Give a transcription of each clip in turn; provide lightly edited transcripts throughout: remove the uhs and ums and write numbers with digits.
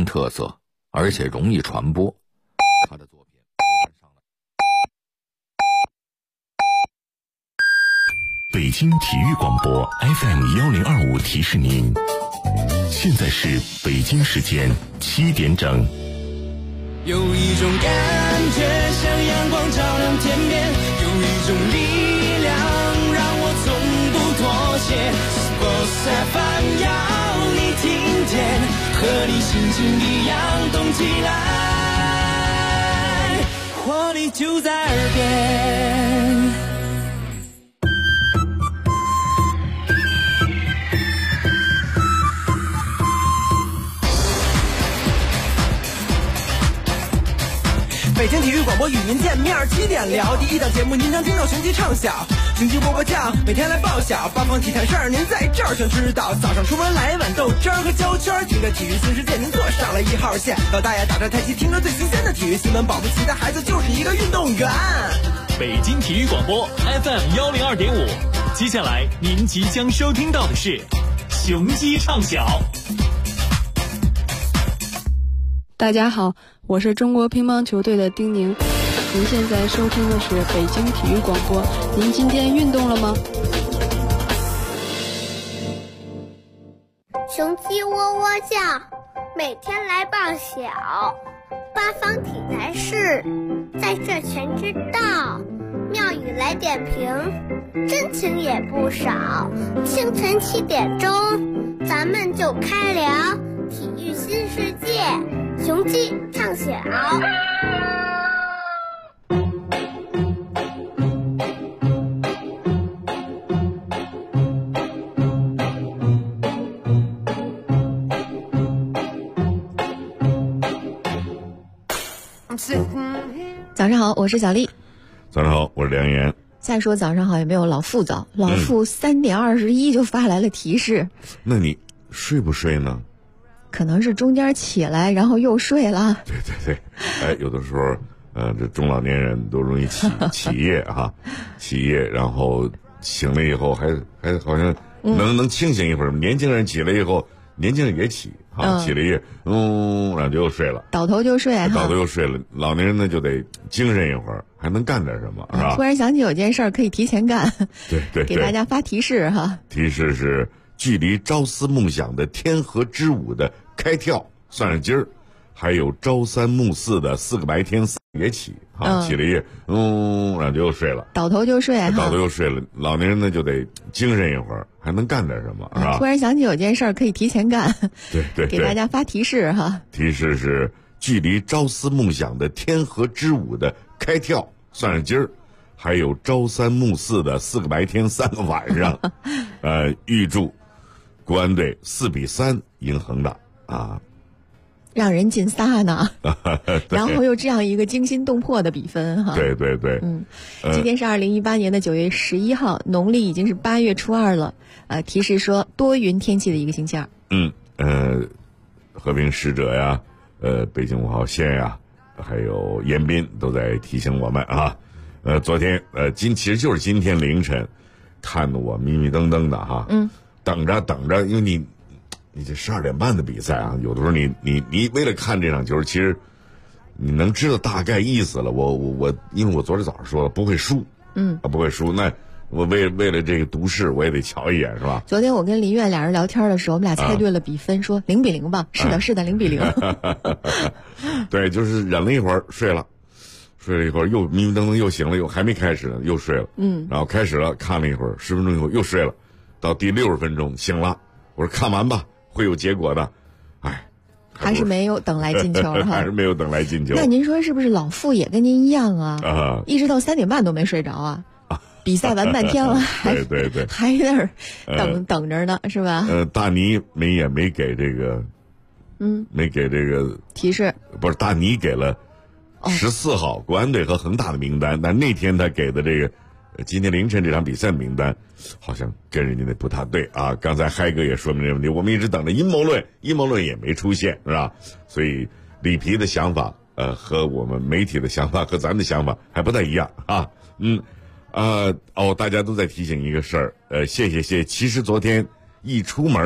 名特色，而且容易传播。他的作品不断上了北京体育广播 FM1025提示您，现在是北京时间7点整。 有一种感觉像阳光照亮天边，有一种力量让我从不妥协。Sports FM 要你听见，和你心情一样动起来，活力就在耳边。 北京体育广播与您见面，7点聊第一档节目，您能听到雄鸡唱响，雄鸡波叫，每天来报晓，八方体坛事儿您在这儿全知道。早上出门来碗豆汁儿和焦圈，听着体育新世界，您坐上了1号线。老大爷打着太极，听着最新鲜的体育新闻，保不齐的孩子就是一个运动员。 北京体育广播 FM102.5，接下来您即将收听到的是雄鸡唱晓。 大家好，我是中国乒乓球队的丁宁，您现在收听的是北京体育广播。您今天运动了吗？ 雄鸡喔喔叫，每天来报晓，八方体坛事在这全知道。妙语来点评，真情也不少。清晨7点钟，咱们就开聊体育新世界。雄鸡唱晓。 早上好，我是小丽。 早上好，我是梁岩。 再说早上好也没有老傅早，老傅3点21就发来了提示。 那你睡不睡呢？ 可能是中间起来然后又睡了。 对对对，哎，有的时候这中老年人都容易起夜啊，起夜，然后醒了以后还好像能清醒一会儿。年轻人起来以后，年轻人也起啊，起了夜，然后就又睡了， 倒头就睡， 倒头又睡了。老年人呢就得精神一会儿，还能干点什么，是吧？ 突然想起有件事儿可以提前干， 对对， 给大家发提示哈。 提示是距离朝思暮想的天河之舞的开跳算是今儿，还有朝三暮四的4个白天3也起啊，起了夜，然后就又睡了， 倒头就睡， 倒头又睡了。老年人呢就得精神一会儿，还能干点什么，是吧？ 突然想起有件事儿可以提前干， 对对， 给大家发提示哈。 提示是距离朝思暮想的天河之舞的开跳算是今儿，还有朝三暮四的4个白天3个晚上，预祝国安队4比3赢恒大啊！ 让人进仨呢，然后又这样一个惊心动魄的比分哈。 对对对， 今天是2018年的9月11号，农历已经是8月初2了。提示说多云天气的一个星期二。 和平使者呀，北京5号线呀，还有延滨都在提醒我们啊。昨天其实就是今天凌晨，看得我迷迷瞪瞪的哈。等着，因为你这12点半的比赛啊，有的时候你为了看这场球，其实你能知道大概意思了。我因为我昨天早上说了不会输，不会输，那我为了这个读势，我也得瞧一眼，是吧？ 昨天我跟林月俩人聊天的时候，我们俩猜对了比分，说0比0吧。是的，0比0。 对，就是忍了一会儿，睡了一会儿，又迷迷瞪瞪又醒了，又还没开始呢，又睡了。然后开始了，看了一会儿，10分钟以后又睡了，到第60分钟醒了，我说看完吧，会有结果的。 还是没有等来进球哈， 还是没有等来进球。 那您说是不是老傅也跟您一样啊？一直到3点半都没睡着啊？比赛完半天了， 对， 还在那儿等着呢，是吧？ 大尼也没给这个，没给这个提示， 不是大尼给了14号国安队和恒大的名单，但那天他给的这个今天凌晨这场比赛的名单，好像跟人家那不太对啊。刚才嗨哥也说明这个问题，我们一直等着阴谋论也没出现，是吧？所以里皮的想法，和我们媒体的想法和咱的想法还不太一样啊。大家都在提醒一个事儿，谢谢。其实昨天一出门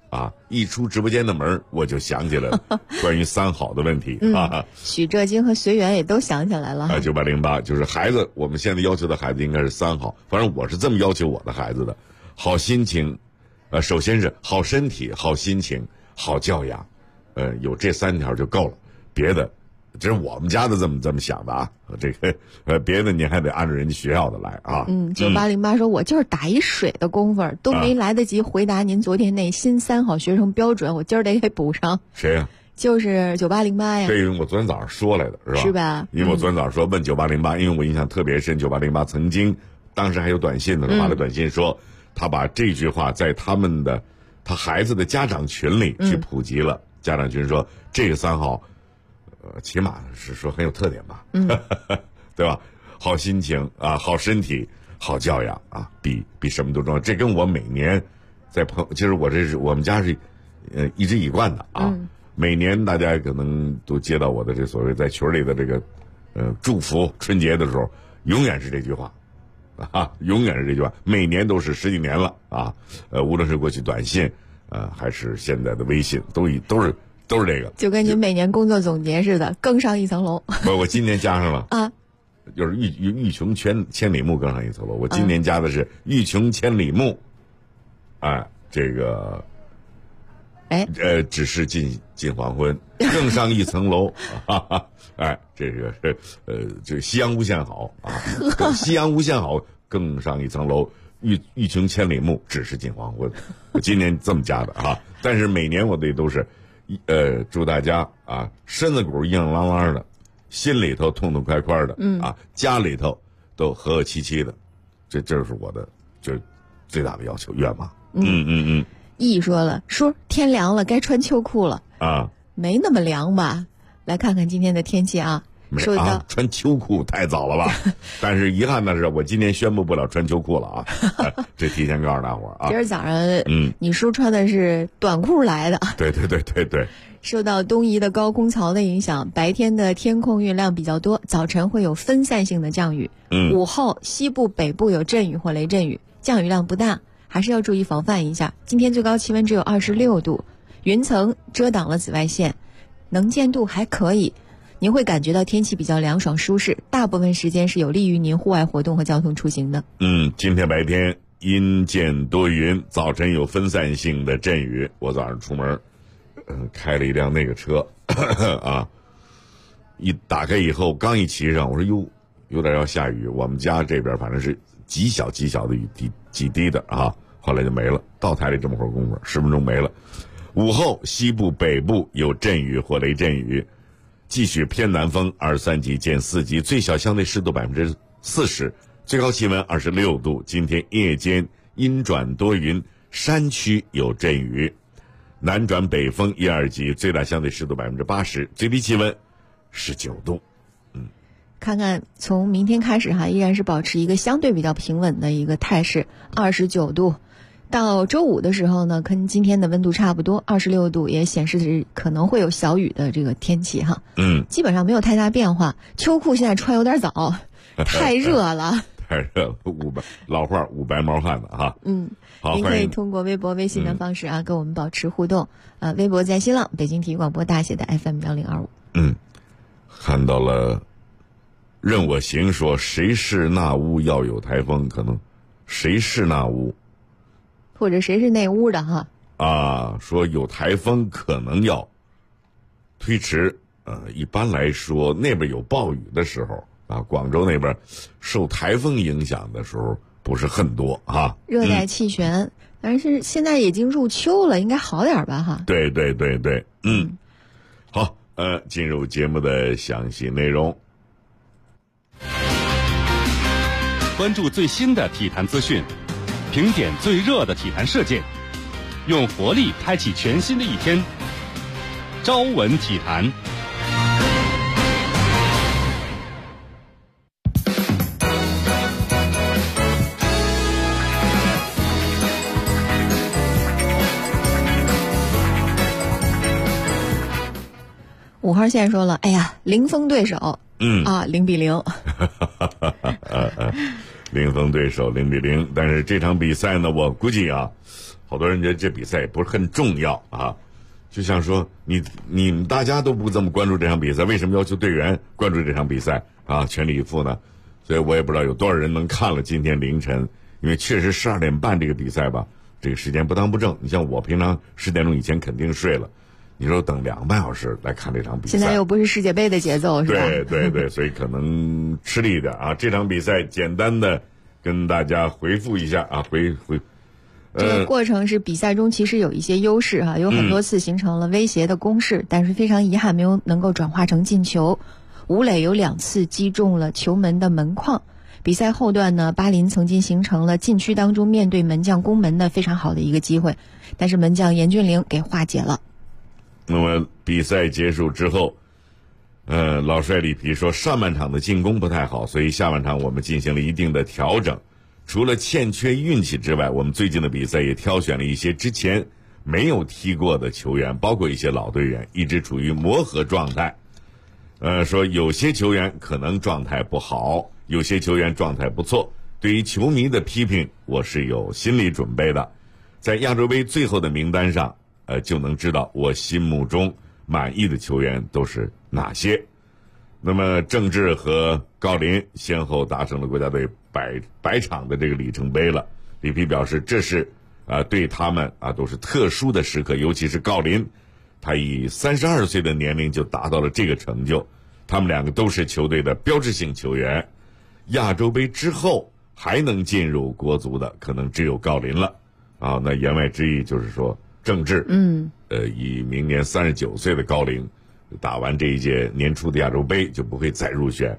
啊，一出直播间的门我就想起来了关于三好的问题啊。 许哲金和随缘也都想起来了。 9808就是孩子，我们现在要求的孩子应该是三好，反正我是这么要求我的孩子的。好心情，首先是好身体、好心情、好教养，有这3条就够了，别的。这是我们家的这么想的啊，这个别的你还得按照人家学校的来啊。 9808说，我就是打一水的功夫都没来得及回答您昨天那新3好学生标准，我今儿得给补上。 谁呀？ 就是9808呀。 这我昨天早上说来的是吧？ 是吧？ 因为我昨天早上说问9808，因为我印象特别深，9808曾经当时还有短信的时候发了短信说，他把这句话在他孩子的家长群里去普及了。家长群说这个3好。起码是说很有特点吧，对吧？好心情啊，好身体，好教养啊，比什么都重要。这跟我每年在其实我们家是一直一贯的啊。每年大家可能都接到我的这所谓在群里的这个祝福春节的时候，永远是这句话啊，永远是这句话。每年都是10几年了啊，无论是过去短信还是现在的微信，都是这个， 就跟您每年工作总结似的，更上一层楼。 我今年加上了啊，就是欲穷千里目，更上一层楼。我今年加的是欲穷千里目，这个，只是近黄昏，更上一层楼。这个是这个夕阳无限好啊，夕阳无限好，更上一层楼。欲穷千里目，只是近黄昏。我今年这么加的啊，但是每年我都是。祝大家啊，身子骨硬硬朗朗的，心里头痛痛快快的，家里头都和和气气的，这是我的就是最大的要求愿望。 毅说了，叔天凉了，该穿秋裤了啊，没那么凉吧？来看看今天的天气啊。说到穿秋裤太早了吧？但是遗憾的是，我今天宣布不了穿秋裤了啊！这提前告诉大伙儿啊。 今儿早上，你叔穿的是短裤来的。 对。 受到东移的高空槽的影响，白天的天空云量比较多，早晨会有分散性的降雨。午后西部、北部有阵雨或雷阵雨，降雨量不大，还是要注意防范一下。今天最高气温只有26度，云层遮挡了紫外线，能见度还可以。您会感觉到天气比较凉爽舒适，大部分时间是有利于您户外活动和交通出行的。 今天白天阴见多云，早晨有分散性的阵雨。我早上出门，开了一辆那个车啊，一打开以后刚一骑上，我说哟，有点要下雨。我们家这边反正是极小的雨滴，几滴的啊，后来就没了。到台里这么会儿功夫，10分钟没了。午后西部、北部有阵雨或雷阵雨。继续偏南风23级见4级，最小相对湿度40%，最高气温26度。今天夜间阴转多云，山区有阵雨，南转北风1、2级，最大相对湿度80%，最低气温19度。 看看从明天开始依然是保持一个相对比较平稳的一个态势，29度。到周五的时候呢，跟今天的温度差不多，26度，也显示是可能会有小雨的这个天气哈。基本上没有太大变化。秋裤现在穿有点早，太热了。 太热了，老话捂白毛汗的哈。好， 您可以通过微博、微信的方式跟我们保持互动。微博在新浪北京体育广播大写的 FM1025。 看到了，任我行说谁是那屋要有台风，可能谁是那屋。 或者谁是那屋的哈？ 说有台风可能要推迟。一般来说，那边有暴雨的时候广州那边受台风影响的时候不是很多哈。 热带气旋，但是现在已经入秋了，应该好点吧哈？ 对。好，进入节目的详细内容。 关注最新的体坛资讯。评点最热的体坛事件，用活力开启全新的一天。朝闻体坛。 5号线说了，哎呀，零封对手，0-0。 零封对手0-0，但是这场比赛呢，我估计好多人觉得这比赛也不是很重要啊。就像说你们大家都不这么关注这场比赛，为什么要求队员关注这场比赛啊？全力以赴呢？所以我也不知道有多少人能看了今天凌晨，因为确实12点半这个比赛吧，这个时间不当不正。你像我平常10点钟以前肯定睡了，你说等2个半小时来看这场比赛， 现在又不是世界杯的节奏，是吧？ 对，所以可能吃力一点啊。这场比赛简单的跟大家回复一下啊， 这个过程是比赛中其实有一些优势哈，有很多次形成了威胁的攻势，但是非常遗憾没有能够转化成进球。吴磊有2次击中了球门的门框。比赛后段呢，巴林曾经形成了禁区当中面对门将攻门的非常好的一个机会，但是门将严俊凌给化解了。 那么比赛结束之后，老帅里皮说上半场的进攻不太好，所以下半场我们进行了一定的调整。除了欠缺运气之外，我们最近的比赛也挑选了一些之前没有踢过的球员，包括一些老队员，一直处于磨合状态。说有些球员可能状态不好，有些球员状态不错。对于球迷的批评，我是有心理准备的。在亚洲杯最后的名单上，就能知道我心目中满意的球员都是哪些。那么郑智和郜林先后达成了国家队百场的这个里程碑了。里皮表示，这是对他们都是特殊的时刻，尤其是郜林，他以32岁的年龄就达到了这个成就。他们2个都是球队的标志性球员。亚洲杯之后还能进入国足的，可能只有郜林了啊。那言外之意就是说，郑智，以明年39岁的高龄，打完这一届年初的亚洲杯就不会再入选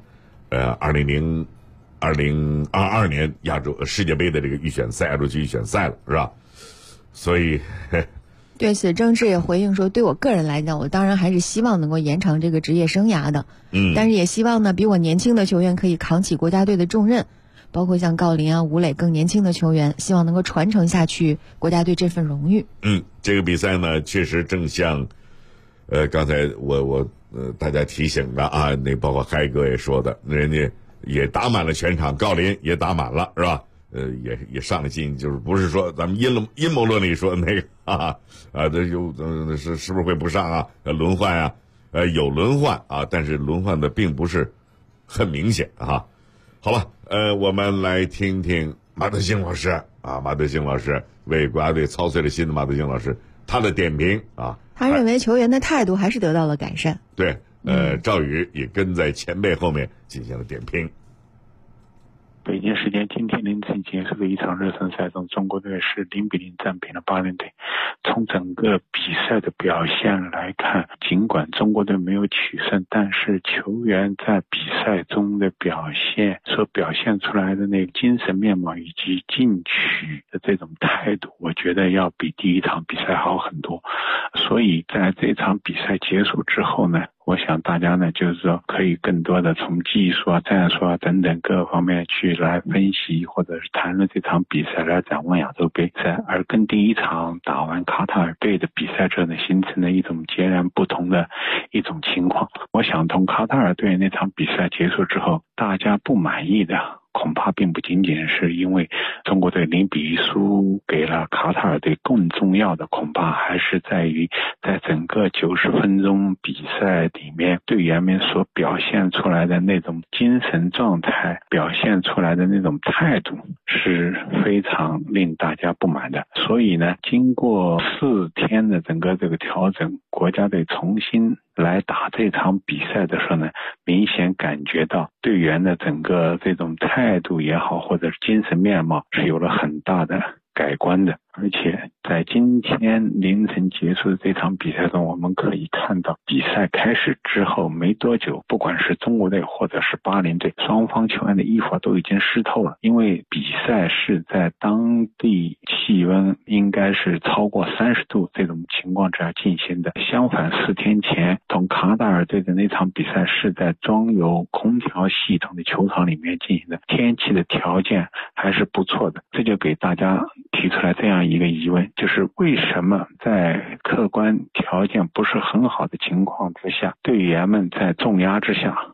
2022年世界杯的这个预选赛，亚洲区预选赛了，是吧？所以对此，郑智也回应说，对我个人来讲，我当然还是希望能够延长这个职业生涯的，但是也希望呢，比我年轻的球员可以扛起国家队的重任，包括像郜林吴磊更年轻的球员，希望能够传承下去国家队这份荣誉。 这个比赛呢，确实正像刚才我大家提醒的啊，那包括嗨哥也说的，人家也打满了全场，郜林也打满了，是吧？也上了劲，就是不是说咱们阴谋论里说那个这是不是会不上啊？轮换啊，有轮换啊，但是轮换的并不是很明显啊。好了，我们来听听马德兴老师啊，马德兴老师为国家队操碎了心的马德兴老师他的点评啊。 他认为球员的态度还是得到了改善。 对，赵宇也跟在前辈后面进行了点评。 北京时间今天凌晨结束的一场热身赛中，中国队是0-0战平了巴林队。从整个比赛的表现来看，尽管中国队没有取胜，但是球员在比赛中的表现所表现出来的那个精神面貌以及进取的这种态度，我觉得要比第一场比赛好很多。所以在这场比赛结束之后呢，我想大家呢，就是说可以更多的从技术战术等等各方面去来分析，或者是谈论这场比赛，来展望亚洲杯赛，而跟第一场打完卡塔尔队的比赛之后呢，形成了一种截然不同的一种情况。我想从卡塔尔队那场比赛结束之后，大家不满意的恐怕并不仅仅是因为中国队0-1输给了卡塔尔队，更重要的恐怕还是在于在整个90分钟比赛里面，队员们所表现出来的那种精神状态，表现出来的那种态度是非常令大家不满的。所以呢，经过4天的整个这个调整，国家队重新来打这场比赛的时候呢，明显感觉到队员的整个这种态度也好，或者是精神面貌是有了很大的改观的。而且在今天凌晨结束的这场比赛中，我们可以看到比赛开始之后没多久，不管是中国队或者是巴林队，双方球员的衣服都已经湿透了，因为比赛是在当地气温应该是超过30度这种情况之下进行的。相反，4天前同卡塔尔队的那场比赛是在装有空调系统的球场里面进行的，天气的条件还是不错的。这就给大家提出来这样一个疑问，就是为什么在客观条件不是很好的情况之下，队员们在重压之下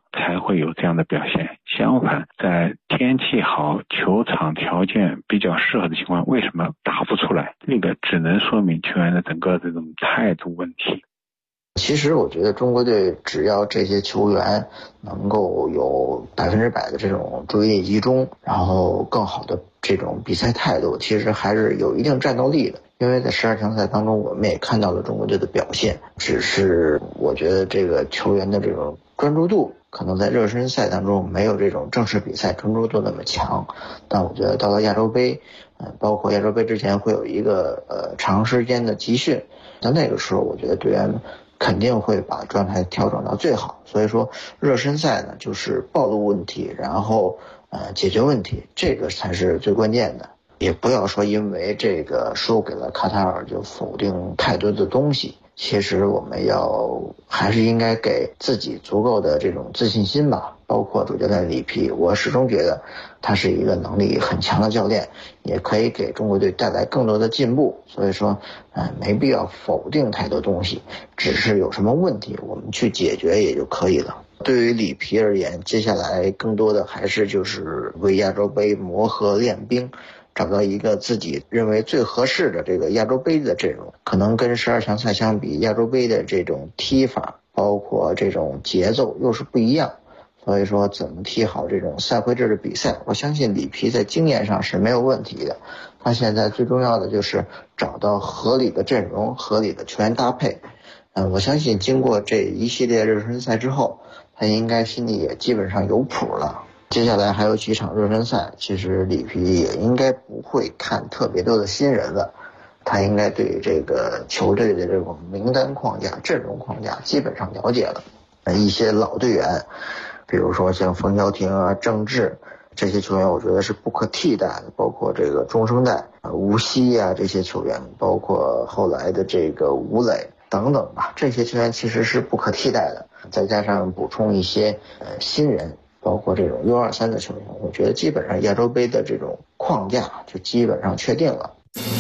才会有这样的表现。相反，在天气好、球场条件比较适合的情况，为什么打不出来？这个只能说明球员的整个这种态度问题。 其实我觉得中国队只要这些球员能够有100%的这种注意力集中，然后更好的这种比赛态度，其实还是有一定战斗力的。因为在12强赛当中，我们也看到了中国队的表现，只是我觉得这个球员的这种专注度可能在热身赛当中没有这种正式比赛专注度那么强，但我觉得到了亚洲杯，包括亚洲杯之前会有一个长时间的集训，在那个时候我觉得队员肯定会把状态调整到最好。所以说热身赛呢就是暴露问题，然后解决问题，这个才是最关键的。也不要说因为这个输给了卡塔尔就否定太多的东西，其实我们还是应该给自己足够的这种自信心吧。包括主教练里皮，我始终觉得他是一个能力很强的教练，也可以给中国队带来更多的进步。所以说没必要否定太多东西，只是有什么问题我们去解决也就可以了。对于里皮而言，接下来更多的还是就是为亚洲杯磨合练兵，找到一个自己认为最合适的这个亚洲杯的阵容。可能跟12强赛相比，亚洲杯的这种踢法包括这种节奏又是不一样，所以说怎么踢好这种赛会制的比赛，我相信里皮在经验上是没有问题的。他现在最重要的就是找到合理的阵容、合理的球员搭配。我相信经过这一系列热身赛之后，他应该心里也基本上有谱了。接下来还有几场热身赛，其实里皮也应该不会看特别多的新人了，他应该对这个球队的这种名单框架、阵容框架基本上了解了。一些老队员，比如说像冯潇霆啊、郑智这些球员，我觉得是不可替代的。包括这个中生代吴曦啊这些球员，包括后来的这个吴磊等等吧，这些球员其实是不可替代的。再加上补充一些新人，包括这种U23的球员，我觉得基本上亚洲杯的这种框架就基本上确定了。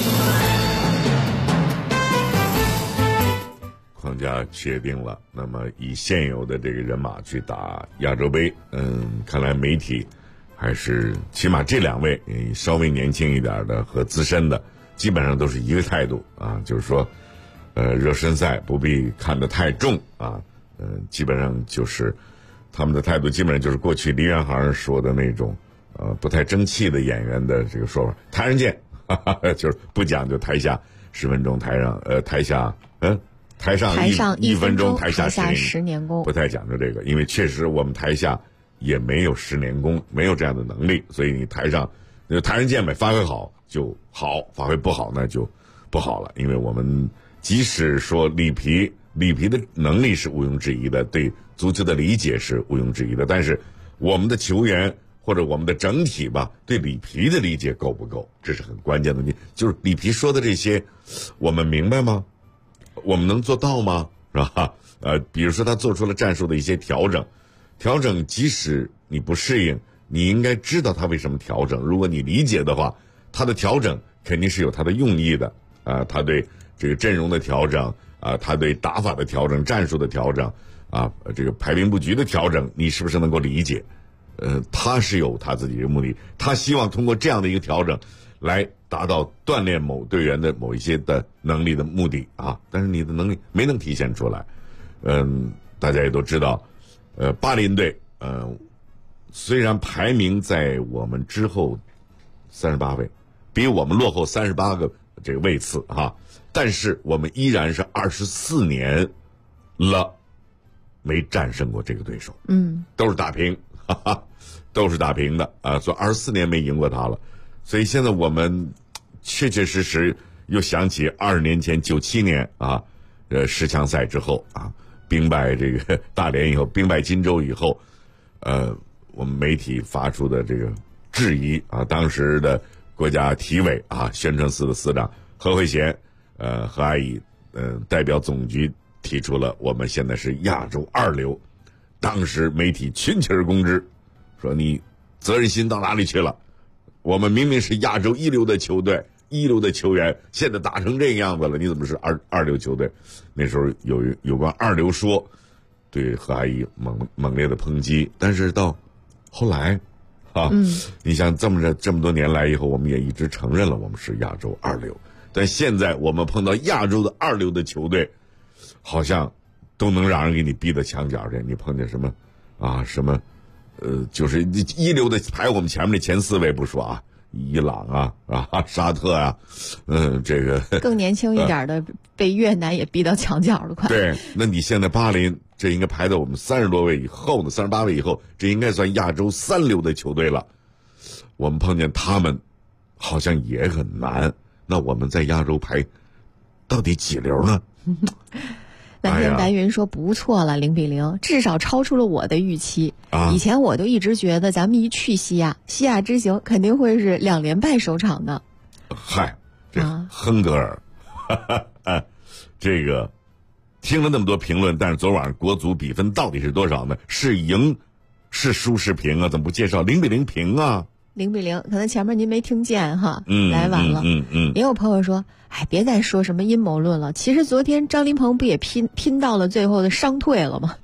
框架确定了，那么以现有的这个人马去打亚洲杯，看来媒体还是起码这两位稍微年轻一点的和资深的，基本上都是一个态度啊，就是说，热身赛不必看得太重啊，基本上就是他们的态度，基本上就是过去梨园行说的那种，不太争气的演员的这个说法，台上见，就是不讲究台下10分钟，台上1分钟，台下10年功，不太讲究这个，因为确实我们台下也没有10年功，没有这样的能力，所以你台上见呗，发挥好就好，发挥不好那就不好了。因为我们即使说里皮的能力是毋庸置疑的，对足球的理解是毋庸置疑的，但是我们的球员或者我们的整体吧，对里皮的理解够不够，这是很关键的。就是里皮说的这些，我们明白吗？我们能做到吗？是吧？比如说他做出了战术的一些调整，即使你不适应，你应该知道他为什么调整。如果你理解的话，他的调整肯定是有他的用意的。他对这个阵容的调整，他对打法的调整、战术的调整，这个排兵布局的调整，你是不是能够理解？他是有他自己的目的，他希望通过这样的一个调整来达到锻炼某队员的某一些的能力的目的啊，但是你的能力没能体现出来。大家也都知道，巴林队虽然排名在我们之后38位，比我们落后38个这个位次啊，但是我们依然是24年了没战胜过这个对手，都是打平，都是打平的啊，所以24年没赢过他了。所以现在我们确确实实又想起20年前97年啊，10强赛之后啊，兵败这个大连以后，兵败金州以后，我们媒体发出的这个质疑啊，当时的国家体委啊，宣传司的司长何惠贤，何阿姨，代表总局提出了我们现在是亚洲2流，当时媒体群起而攻之，说你责任心到哪里去了？我们明明是亚洲1流的球队，1流的球员，现在打成这个样子了，你怎么是二流球队？那时候有关2流说， 对贺阿姨猛烈的抨击，但是到后来你像这么多年来以后，我们也一直承认了我们是亚洲2流，但现在我们碰到亚洲的2流的球队，好像都能让人给你逼到墙角去。你碰见什么就是1流的排我们前面的前4位不说啊，伊朗沙特啊，这个更年轻一点的被越南也逼到墙角了，快。 对，那你现在巴林这应该排到我们30多位以后呢，38位以后，这应该算亚洲3流的球队了。我们碰见他们，好像也很难。那我们在亚洲排到底几流呢？ 蓝天白云说不错了，0-0，至少超出了我的预期。以前我都一直觉得咱们一去西亚之行肯定会是2连败收场的。 嗨，这亨格尔，这个听了那么多评论，但是昨晚上国足比分到底是多少呢？是赢，是输是平啊？怎么不介绍0-0平啊 ？0-0，可能前面您没听见哈，来晚了。也有朋友说，别再说什么阴谋论了。其实昨天张琳芃不也拼到了最后的伤退了吗？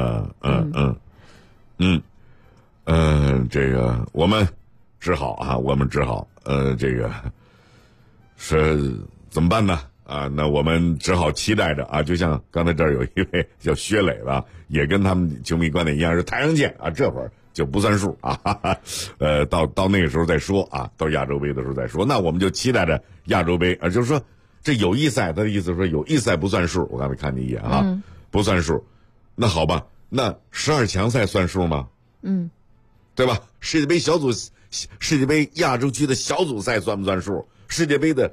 这个我们只好这个是怎么办呢？那我们只好期待着就像刚才这儿有一位叫薛磊的，也跟他们球迷观点一样，是台上见这会儿就不算数到那个时候再说到亚洲杯的时候再说。那我们就期待着亚洲杯就是说这友谊赛，他的意思说友谊赛不算数。我刚才看你一眼不算数。那好吧，那12强赛算数吗？对吧？世界杯亚洲区的小组赛算不算数？世界杯的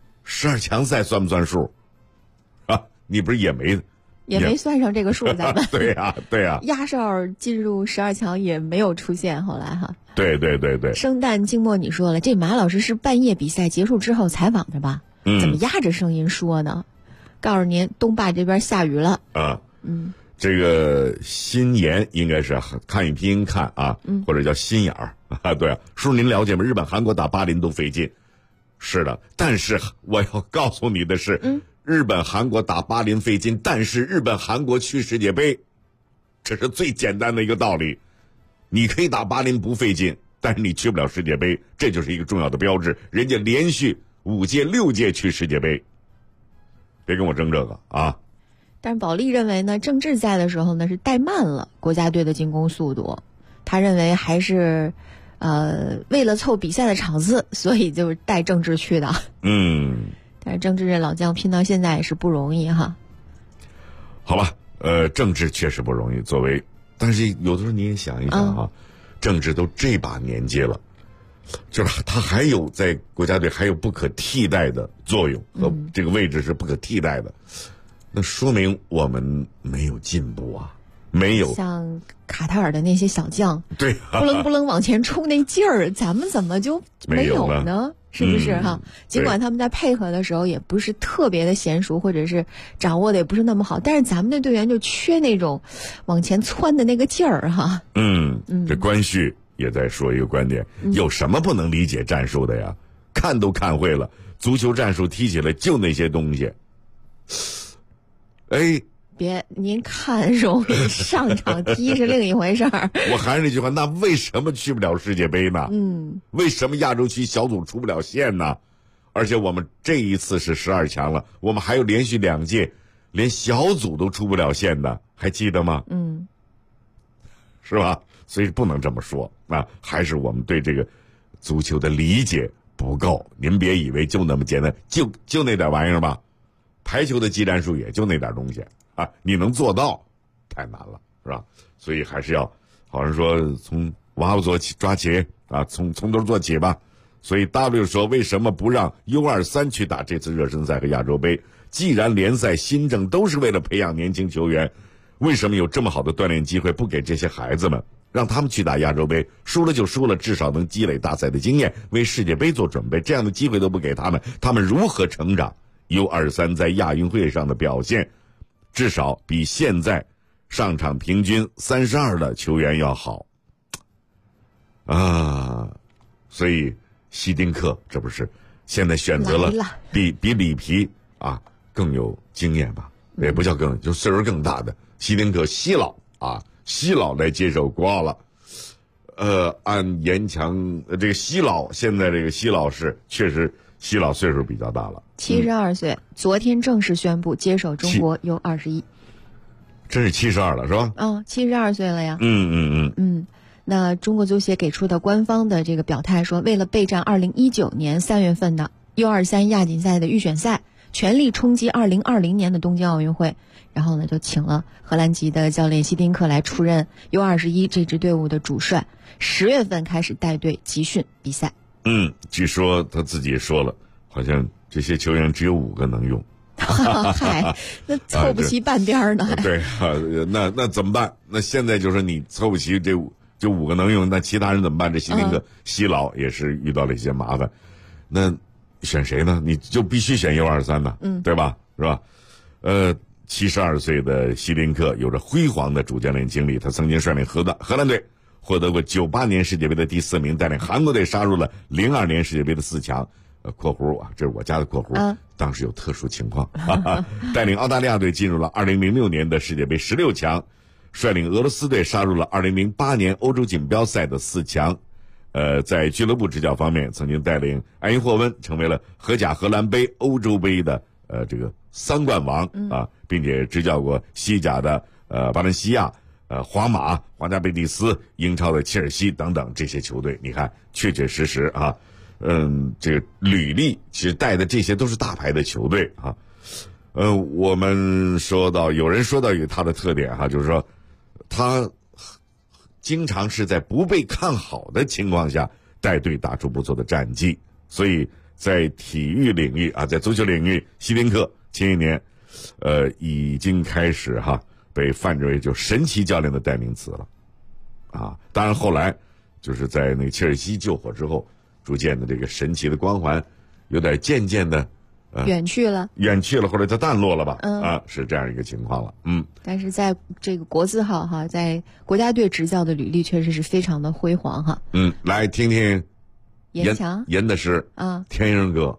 12强赛算不算数？你不是也没算上这个数，咱们对呀， 压哨进入12强也没有出现。后来对。 生旦净末，你说了，这马老师是半夜比赛结束之后采访的吧？怎么压着声音说呢？告诉您，东坝这边下雨了。 这个心言应该是汉语拼音看或者叫心眼儿对叔您了解吗？日本韩国打巴林都费劲，是的，但是我要告诉你的是，日本韩国打巴林费劲，但是日本韩国去世界杯，这是最简单的一个道理。你可以打巴林不费劲，但是你去不了世界杯，这就是一个重要的标志。人家连续5届6届去世界杯，别跟我争这个但是保利认为呢，郑智在的时候呢是带慢了国家队的进攻速度，他认为还是为了凑比赛的场次，所以就是带郑智去的。但是郑智这老将拼到现在也是不容易哈。 好吧，郑智确实不容易，但是有的时候你也想一想郑智都这把年纪了，就是他还有在国家队还有不可替代的作用和这个位置是不可替代的。那说明我们没有进步没有像卡塔尔的那些小将， 对， 不楞往前冲那劲儿，咱们怎么就没有呢？是不是尽管他们在配合的时候也不是特别的娴熟，或者是掌握的也不是那么好，但是咱们的队员就缺那种往前窜的那个劲儿这关旭也在说一个观点，有什么不能理解战术的呀？看都看会了，足球战术踢起来就那些东西。 别，您看容易，上场踢是另一回事儿。 我还是那句话，那为什么去不了世界杯呢？为什么亚洲区小组出不了线呢？而且我们这一次是12强了，我们还有连续2届连小组都出不了线的，还记得吗？是吧？所以不能这么说还是我们对这个足球的理解不够。您别以为就那么简单，就那点玩意儿吧。排球的技战术也就那点东西你能做到太难了，是吧？所以还是要好像说从娃娃抓起从头做起吧。所以 W 说，为什么不让 U23 去打这次热身赛和亚洲杯？既然联赛新政都是为了培养年轻球员，为什么有这么好的锻炼机会不给这些孩子们，让他们去打亚洲杯？输了就输了，至少能积累大赛的经验，为世界杯做准备。这样的机会都不给他们，他们如何成长？U23 在亚运会上的表现，至少比现在上场平均32的球员要好所以希丁克这不是现在选择了比里皮更有经验吧？也不叫更，就岁数更大的希丁克西老来接手国奥了。按严强这个西老，现在这个西老是确实西老岁数比较大了 ，72岁，昨天正式宣布接手中国 U21。 真是72了是吧 ？72岁了呀。那中国足协给出的官方的这个表态说，为了备战2019年3月份的 U23 亚锦赛的预选赛，全力冲击2020年的东京奥运会，然后呢就请了荷兰籍的教练希丁克来出任 U21 这支队伍的主帅，10月份开始带队集训比赛。 据说他自己也说了，好像这些球员只有5个能用。 嗨，那凑不齐半边呢。 对那怎么办？那现在就是你凑不齐这5个能用，那其他人怎么办？这希丁克西老也是遇到了一些麻烦。那选谁呢？你就必须选 U23 呢，对吧？是吧？72岁的希丁克有着辉煌的主教练经历，他曾经率领荷兰队获得过98年世界杯的第4名，带领韩国队杀入了02年世界杯的4强。括弧这是我家的括弧，当时有特殊情况。带领澳大利亚队进入了2006年的世界杯16强，率领俄罗斯队杀入了2008年欧洲锦标赛的4强。在俱乐部执教方面，曾经带领埃因霍温成为了荷甲、荷兰杯、欧洲杯的这个3冠王并且执教过西甲的巴伦西亚、皇马、皇家贝蒂斯、英超的切尔西等等这些球队。你看，确确实实这个履历其实带的这些都是大牌的球队我们说到，有人说到有他的特点就是说他经常是在不被看好的情况下带队打出不错的战绩，所以在体育领域在足球领域，希丁克前一年已经开始被泛指为就神奇教练的代名词了当然后来就是在那个切尔西救火之后，逐渐的这个神奇的光环有点渐渐的远去了， 或者它淡落了吧？是这样一个情况了。 但是在这个国字号在国家队执教的履历确实是非常的辉煌来听听严强严的是天鹰哥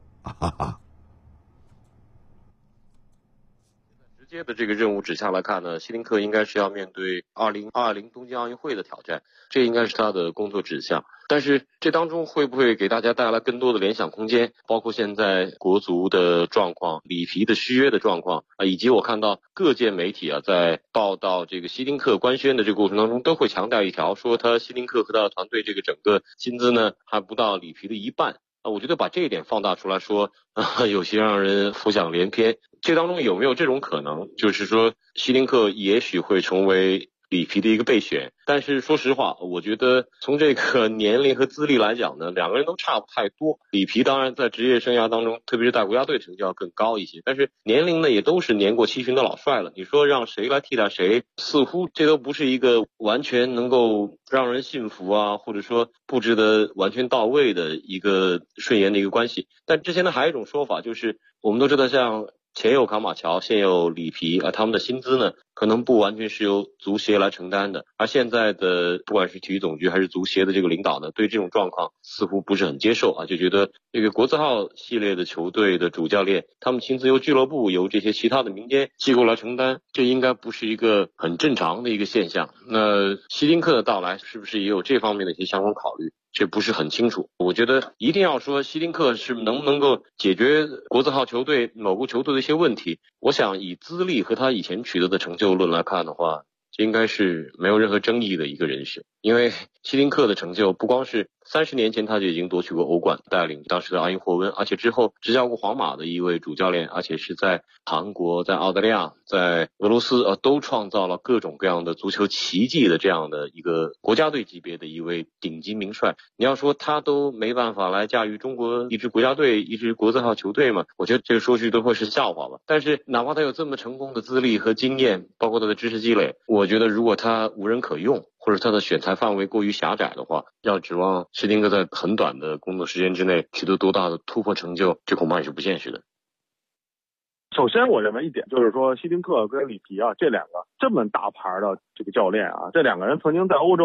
直接的这个任务指向来看呢，希丁克应该是要面对2020东京奥运会的挑战，这应该是他的工作指向。但是这当中会不会给大家带来更多的联想空间，包括现在国足的状况、里皮的续约的状况以及我看到各界媒体在报道这个希丁克官宣的这个过程当中，都会强调一条，说他希丁克和他的团队这个整个薪资呢还不到里皮的1半。我觉得把这一点放大出来说有些让人浮想联翩。这当中有没有这种可能，就是说希丁克也许会成为里皮的一个备选？但是说实话，我觉得从这个年龄和资历来讲呢，两个人都差不太多。里皮当然在职业生涯当中，特别是在国家队成绩要更高一些，但是年龄呢也都是年过70的老帅了。你说让谁来替代谁，似乎这都不是一个完全能够让人信服或者说布置的完全到位的一个顺延的一个关系。但之前呢还有一种说法，就是我们都知道像前有卡马乔，现有里皮他们的薪资呢可能不完全是由足协来承担的，而现在的不管是体育总局还是足协的这个领导呢，对这种状况似乎不是很接受就觉得这个国字号系列的球队的主教练，他们薪资由俱乐部由这些其他的民间机构来承担，这应该不是一个很正常的一个现象。那希丁克的到来是不是也有这方面的一些相关考虑？这不是很清楚。我觉得一定要说希丁克是能不能够解决国字号球队某个球队的一些问题，我想以资历和他以前取得的成就论来看的话，这应该是没有任何争议的一个人选。因为希丁克的成就不光是30年前他就已经夺取过欧冠，带领当时的阿因霍温，而且之后执教过皇马的一位主教练，而且是在韩国、在澳大利亚、在俄罗斯都创造了各种各样的足球奇迹的这样的一个国家队级别的一位顶级名帅。你要说他都没办法来驾驭中国一支国家队、一支国字号球队嘛，我觉得这个说句都会是笑话吧。但是哪怕他有这么成功的资历和经验，包括他的知识积累，我觉得如果他无人可用，或者他的选材范围过于狭窄的话，要指望希丁克在很短的工作时间之内取得多大的突破成就，这恐怕也是不现实的。 首先我认为一点就是说，希丁克跟里皮这两个这么大牌的这个教练这两个人曾经在欧洲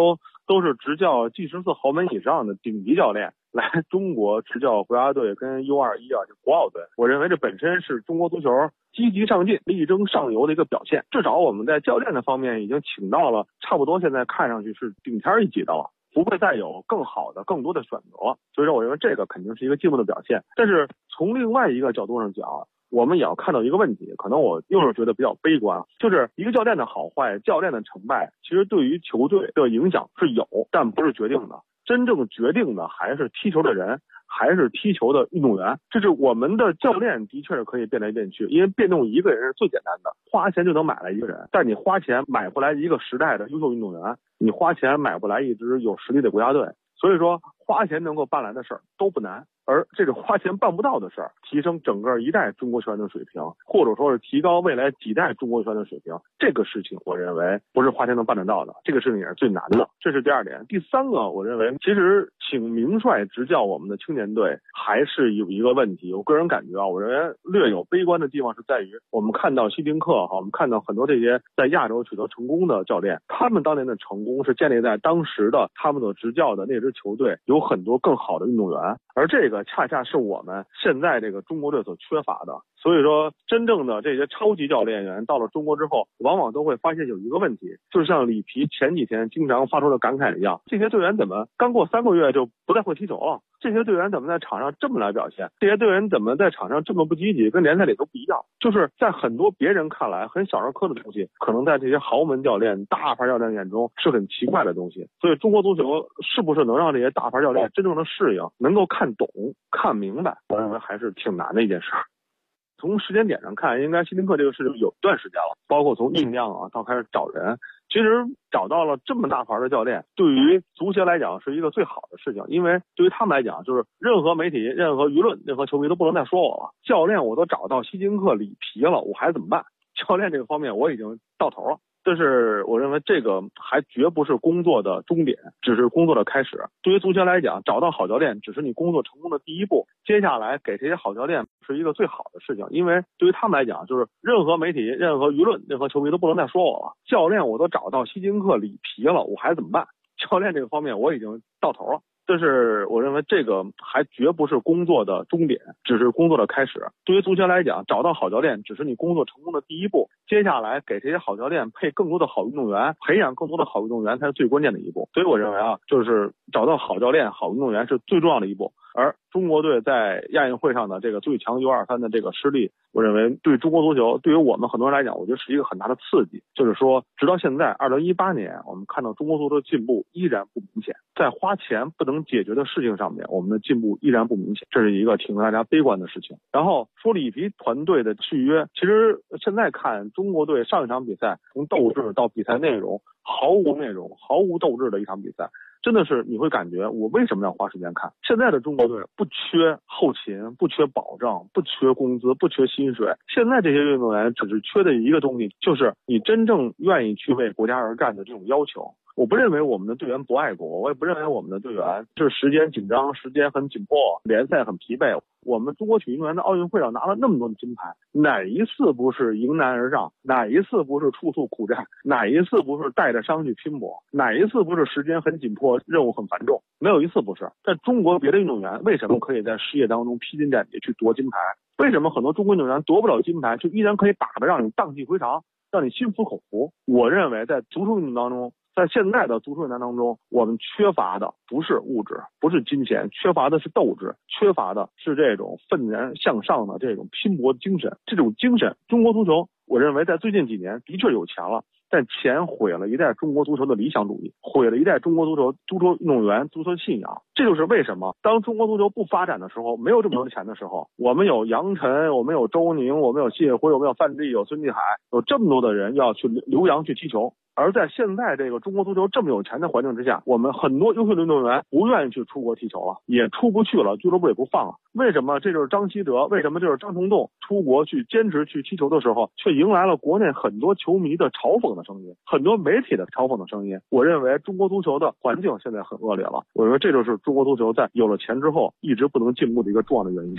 都是执教G14豪门以上的顶级教练来中国执教国家队跟 U21就国奥队。我认为这本身是中国足球积极上进、力争上游的一个表现。至少我们在教练的方面已经请到了差不多现在看上去是顶天一级的了，不会再有更好的、更多的选择了。所以说，我认为这个肯定是一个进步的表现。但是从另外一个角度上讲，我们也要看到一个问题，可能我又是觉得比较悲观，就是一个教练的好坏、教练的成败，其实对于球队的影响是有，但不是决定的。真正决定的还是踢球的人，还是踢球的运动员。这是我们的教练的确是可以变来变去，因为变动一个人是最简单的，花钱就能买来一个人，但你花钱买不来一个时代的优秀运动员，你花钱买不来一支有实力的国家队。所以说花钱能够办来的事儿都不难，而这个花钱办不到的事儿，提升整个一代中国球员的水平，或者说是提高未来几代中国球员的水平，这个事情我认为不是花钱能办得到的，这个事情也是最难的。这是第二点。第三个，我认为其实请名帅执教我们的青年队还是有一个问题。我个人感觉我认为略有悲观的地方是在于，我们看到希丁克我们看到很多这些在亚洲取得成功的教练，他们当年的成功是建立在当时的他们所执教的那支球队有很多更好的运动员，而这个恰恰是我们现在这个中国队所缺乏的。所以说真正的这些超级教练员到了中国之后，往往都会发现有一个问题，就像里皮前几天经常发出的感慨一样，这些队员怎么刚过3个月就不再会踢球了？这些队员怎么在场上这么来表现？这些队员怎么在场上这么不积极，跟联赛里都不一样？就是在很多别人看来很小儿科的东西，可能在这些豪门教练、大牌教练眼中是很奇怪的东西。所以中国足球是不是能让这些大牌教练真正的适应，能够看懂、看明白，我认为还是挺难的一件事。从时间点上看，应该希丁克这个事情有一段时间了，包括从酝酿到开始找人，其实找到了这么大牌的教练，对于足协来讲是一个最好的事情，因为对于他们来讲，就是任何媒体、任何舆论、任何球迷都不能再说我了。教练我都找到希丁克、里皮了，我还怎么办？教练这个方面我已经到头了。但是我认为这个还绝不是工作的终点，只是工作的开始。对于足协来讲，找到好教练只是你工作成功的第一步，接下来给这些好教练是一个最好的事情，因为对于他们来讲，就是任何媒体、任何舆论、任何球迷都不能再说我了。教练我都找到希丁克、里皮了，我还怎么办？教练这个方面我已经到头了。但是我认为这个还绝不是工作的终点，只是工作的开始。对于足协来讲，找到好教练只是你工作成功的第一步，接下来给这些好教练配更多的好运动员，培养更多的好运动员才是最关键的一步。所以我认为就是找到好教练、好运动员是最重要的一步。而中国队在亚运会上的这个最强 U23 的这个失利，我认为对中国足球，对于我们很多人来讲，我觉得是一个很大的刺激。就是说，直到现在2018年，我们看到中国足球的进步依然不明显，在花钱不能解决的事情上面，我们的进步依然不明显，这是一个挺让大家悲观的事情。然后说里皮团队的续约，其实现在看中国队上一场比赛，从斗志到比赛内容，毫无内容、毫无斗志的一场比赛。真的是你会感觉我为什么要花时间看？现在的中国队不缺后勤，不缺保障，不缺工资，不缺薪水。现在这些运动员只是缺的一个东西，就是你真正愿意去为国家而战的这种要求。我不认为我们的队员不爱国，我也不认为我们的队员是时间紧张、时间很紧迫、联赛很疲惫。我们中国体育运动员在奥运会上拿了那么多的金牌，哪一次不是迎难而上？哪一次不是处处苦战？哪一次不是带着伤去拼搏？哪一次不是时间很紧迫、任务很繁重？没有一次不是。在中国别的运动员为什么可以在事业当中披荆斩棘去夺金牌？为什么很多中国运动员夺不了金牌，却依然可以打得让你荡气回肠，让你心服口服？我认为在足球运动当中，在现在的足球运动当中，我们缺乏的不是物质，不是金钱，缺乏的是斗志，缺乏的是这种愤然向上的这种拼搏的精神。这种精神，中国足球我认为在最近几年的确有钱了，但钱毁了一代中国足球的理想主义，毁了一代中国足球运动员足球信仰。这就是为什么当中国足球不发展的时候，没有这么多的钱的时候，我们有杨晨，我们有周宁，我们有谢辉，我们有范志毅，有孙继海，有这么多的人要去留洋去踢球。而在现在这个中国足球这么有钱的环境之下，我们很多优秀的运动员不愿意去出国踢球了，也出不去了，俱乐部也不放了。为什么？这就是张稀哲，为什么就是张成栋出国去坚持去踢球的时候，却迎来了国内很多球迷的嘲讽的声音，很多媒体的嘲讽的声音。我认为中国足球的环境现在很恶劣了，我认为这就是中国足球在有了钱之后一直不能进步的一个重要的原因。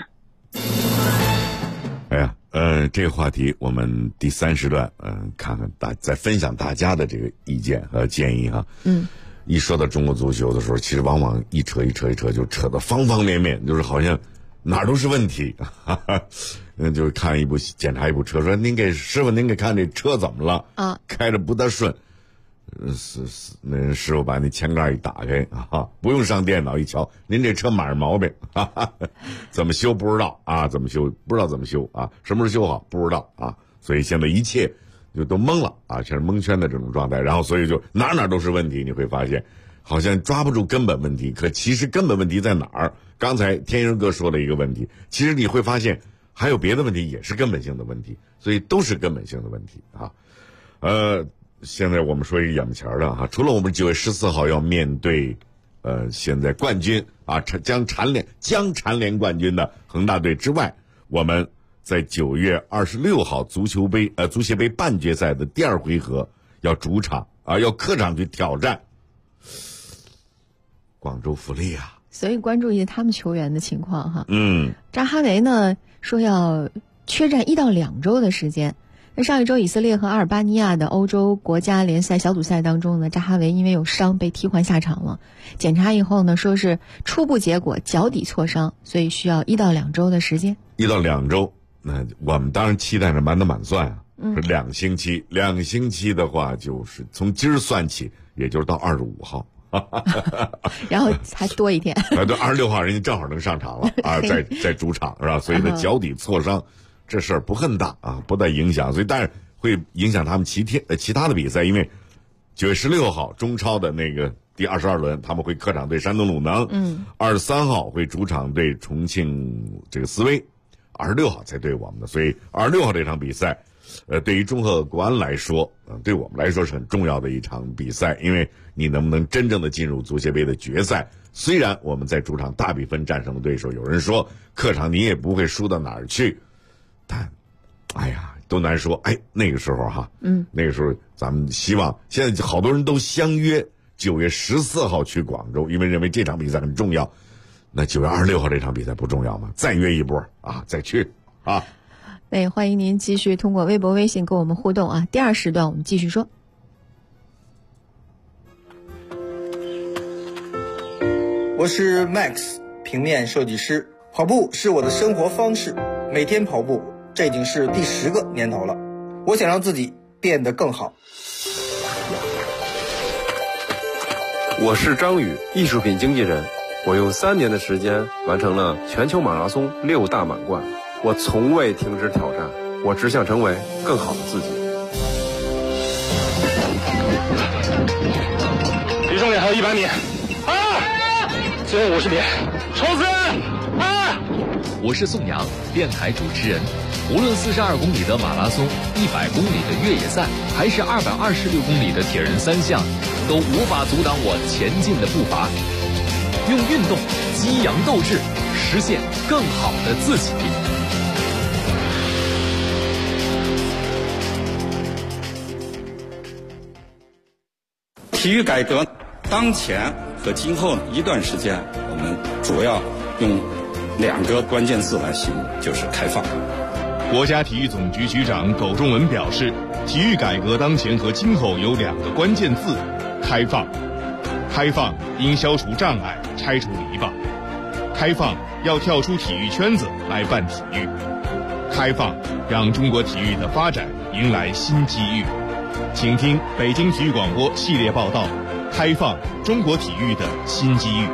哎呀，这个话题我们第3时段，看看再分享大家的这个意见和建议哈。 一说到中国足球的时候，其实往往一扯就扯到方方面面，就是好像哪儿都是问题。就是检查一部车，说师傅您给看这车怎么了啊？开着不大顺。那人师傅把那前盖一打开啊，不用上电脑一瞧，您这车哪儿毛病？怎么修不知道啊？怎么修不知道？怎么修啊？什么时候修好不知道啊？所以现在一切就都懵了啊，全是蒙圈的这种状态。然后所以就哪都是问题，你会发现好像抓不住根本问题，可其实根本问题在哪儿？刚才天鹰哥说了一个问题，其实你会发现还有别的问题也是根本性的问题，所以都是根本性的问题啊。现在我们说一个眼前的哈，除了我们9月14号要面对现在冠军啊将蝉联冠军的恒大队之外，我们在9月26号足协杯半决赛的第2回合要主场啊，要客场去挑战广州富力啊。 所以关注一下他们球员的情况哈。扎哈维呢说要缺战1到2周的时间。那上一周以色列和阿尔巴尼亚的欧洲国家联赛小组赛当中呢，扎哈维因为有伤被替换下场了。检查以后呢，说是初步结果脚底挫伤，所以需要1到2周的时间。 1到2周，那我们当然期待着满打满算啊，是2星期。2星期的话，就是从今儿算起，也就是到25号。 然后还多一天。 对，26号人家正好能上场了啊，在主场是吧？所以呢，脚底挫伤。这事儿不很大啊，不大影响，所以但是会影响他们其他的比赛，因为9月16号中超的那个第22轮，他们会客场对山东鲁能，23号会主场对重庆这个斯威，26号才对我们的，所以26号这场比赛，对于中赫国安来说，对我们来说是很重要的一场比赛，因为你能不能真正的进入足协杯的决赛？虽然我们在主场大比分战胜了对手，有人说客场你也不会输到哪儿去。但，哎呀，都难说。哎，那个时候哈，那个时候咱们希望，现在好多人都相约9月14号去广州，因为认为这场比赛很重要。那9月26号这场比赛不重要吗？再约一波啊，再去啊。 对，欢迎您继续通过微博、微信跟我们互动啊。第2时段我们继续说。 我是 Max， 平面设计师。跑步是我的生活方式，每天跑步，这已经是第10个年头了。我想让自己变得更好。 我是张宇，艺术品经纪人。我用3年的时间完成了全球马拉松6大满贯。我从未停止挑战，我只想成为更好的自己。 离终点还有100米，最后50米，冲刺！ 我是宋阳，电台主持人。无论42公里的马拉松、100公里的越野赛，还是226公里的铁人3项，都无法阻挡我前进的步伐。用运动激扬斗志，实现更好的自己。 体育改革当前和今后一段时间，我们主要用2个关键字来形容，就是开放。 国家体育总局局长苟仲文表示，体育改革当前和今后有2个关键字：开放。开放应消除障碍，拆除篱笆；开放要跳出体育圈子来办体育；开放让中国体育的发展迎来新机遇。请听北京体育广播系列报道：开放中国体育的新机遇。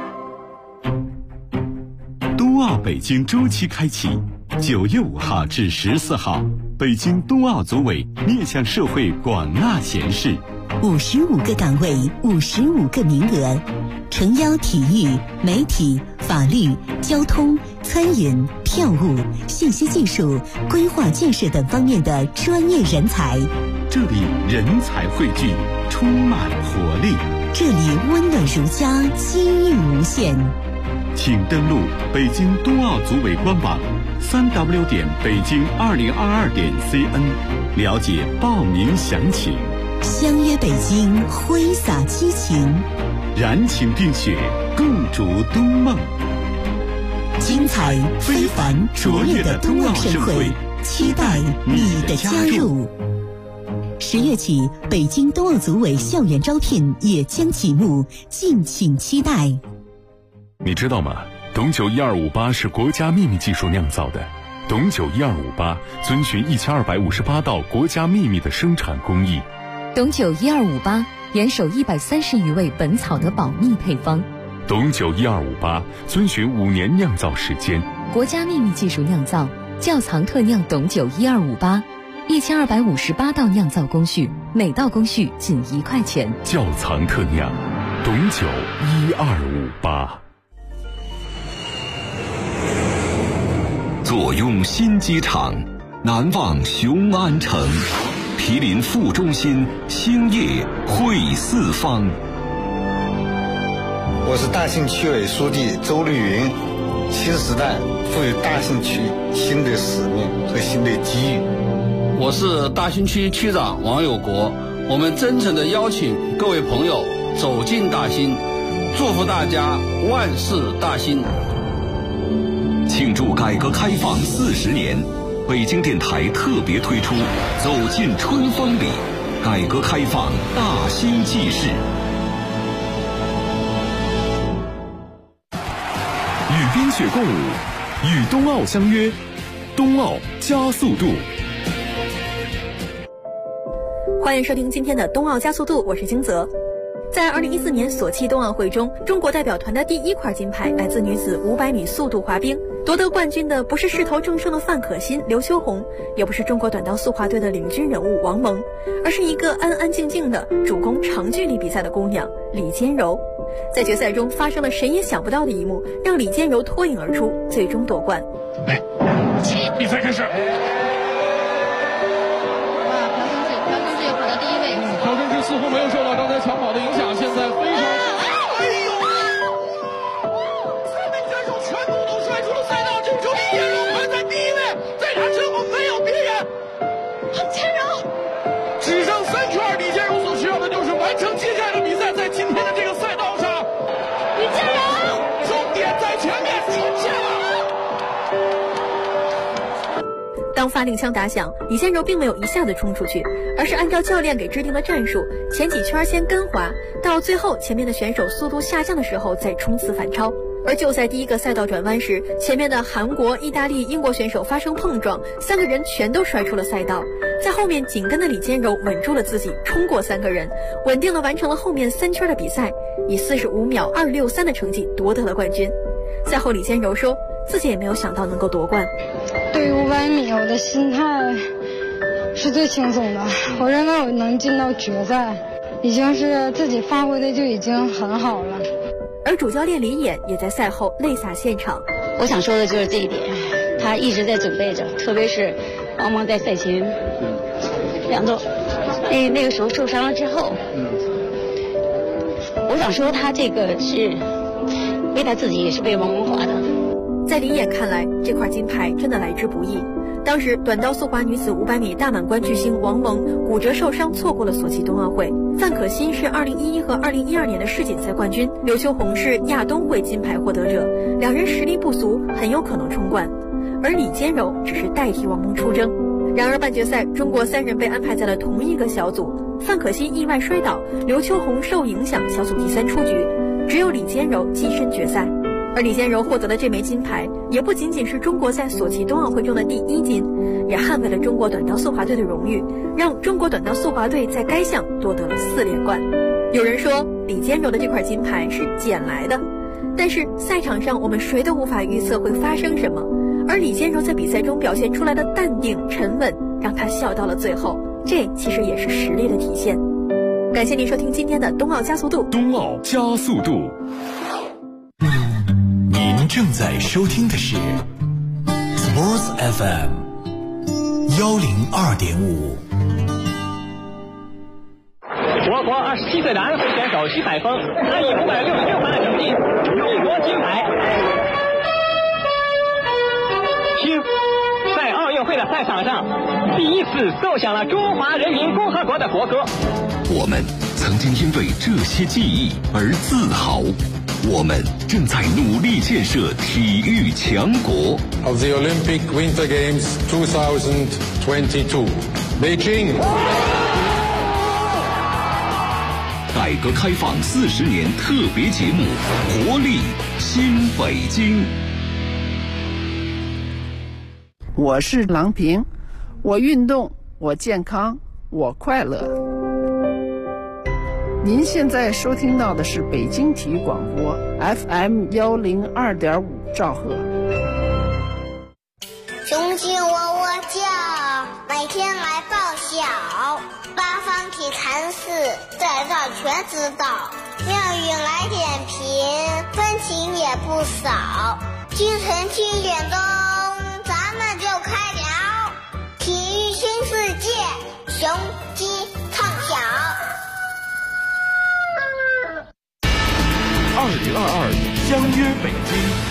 冬奥北京周期开启，9月5号至14号，北京冬奥组委面向社会广纳贤士 ，55个岗位，55个名额，诚邀体育、媒体、法律、交通、餐饮、票务、信息技术、规划建设等方面的专业人才。 这里人才汇聚，充满活力。 这里温暖如家，机遇无限。 请登录北京冬奥组委官网3w 点北京2022点 cn 了解报名详情。 相约北京，挥洒激情， 燃情并雪，共筑冬梦。 精彩非凡卓越的冬奥盛会，期待你的加入。 10月起，北京冬奥组委校园招聘也将启幕，敬请期待。 你知道吗？董酒1258是国家秘密技术酿造的。董酒1258遵循1258道国家秘密的生产工艺。 董酒1258严守130余位本草的保密配方。 董酒1258遵循5年酿造时间。 国家秘密技术酿造，窖藏特酿董酒1258，1258道酿造工序，每道工序仅1块钱。 窖藏特酿，董酒1258。 坐拥新机场，难忘雄安城，毗邻副中心，兴业汇四方。 我是大兴区委书记周绿云，新时代赋予大兴区新的使命和新的机遇。 我是大兴区区长王有国，我们真诚地邀请各位朋友走进大兴，祝福大家万事大兴。 庆祝改革开放40年，北京电台特别推出《走进春风里》，改革开放大兴纪事。 与冰雪共舞，与冬奥相约，冬奥加速度。 欢迎收听今天的冬奥加速度，我是金泽。在2014年索契冬奥会中，中国代表团的第1块金牌来自女子500米速度滑冰。夺得冠军的不是势头正盛的范可新、刘秋红，也不是中国短道速滑队的领军人物王蒙，而是一个安安静静的主攻长距离比赛的姑娘李坚柔。在决赛中发生了谁也想不到的一幕，让李坚柔脱颖而出，最终夺冠。 比赛开始。 朴正志又跑到第1位。 朴正志似乎没有受到刚才抢跑的影响，现在非常。 只剩3圈，李坚柔所需要的就是完成接下来的比赛，在今天的这个赛道上，李坚柔终点在前面出现了。 当发令枪打响，李坚柔并没有一下子冲出去，而是按照教练给制定的战术，前几圈先跟滑，到最后前面的选手速度下降的时候再冲刺反超。而就在第1个赛道转弯时，前面的韩国、意大利、英国选手发生碰撞，3个人全都摔出了赛道。在后面紧跟的李坚柔稳住了自己，冲过3个人，稳定地完成了后面3圈的比赛，以45秒263的成绩夺得了冠军。赛后李坚柔说，自己也没有想到能够夺冠。 对于500米，我的心态是最轻松的，我认为我能进到决赛，已经是自己发挥的就已经很好了。 而主教练李琰也在赛后泪洒现场。 我想说的就是这一点，他一直在准备着，特别是王蒙在赛前2周那个时候受伤了之后，我想说他这个是为他自己，也是为王蒙滑的。 在李琰看来，这块金牌真的来之不易。当时短道速滑女子500米大满贯巨星王蒙骨折受伤，错过了索契冬奥会。范可新是2011和2012年的世锦赛冠军，刘秋红是亚冬会金牌获得者，两人实力不俗，很有可能冲冠。而李坚柔只是代替王蒙出征。然而半决赛，中国3人被安排在了同一个小组，范可新意外摔倒，刘秋红受影响，小组第3出局，只有李坚柔跻身决赛。而李坚柔获得的这枚金牌，也不仅仅是中国在索契冬奥会中的第1金，也捍卫了中国短道速滑队的荣誉，让中国短道速滑队在该项夺得了4连冠。有人说李坚柔的这块金牌是捡来的，但是赛场上我们谁都无法预测会发生什么，而李坚柔在比赛中表现出来的淡定沉稳，让他笑到了最后，这其实也是实力的体现。感谢您收听今天的冬奥加速度。 冬奥加速度。 您正在收听的是 Sports FM 102.5。 我国27岁的安徽选手徐海峰，他以566分的成绩荣夺金牌。听，在奥运会的赛场上，第一次奏响了中华人民共和国的国歌。 我们曾经因为这些记忆而自豪。我们正在努力建设体育强国。 Of the Olympic Winter Games 2022, Beijing. 改革开放40年特别节目《活力新北京》。 我是郎平，我运动，我健康，我快乐。您现在收听到的是北京体育广播 FM 102.5兆赫。 雄心窝窝叫，每天来报晓，八方体禅寺在这全知道，妙语来点评，分情也不少。清晨7点钟，咱们就开聊体育新世界，雄鸡唱响。 2022相约北京。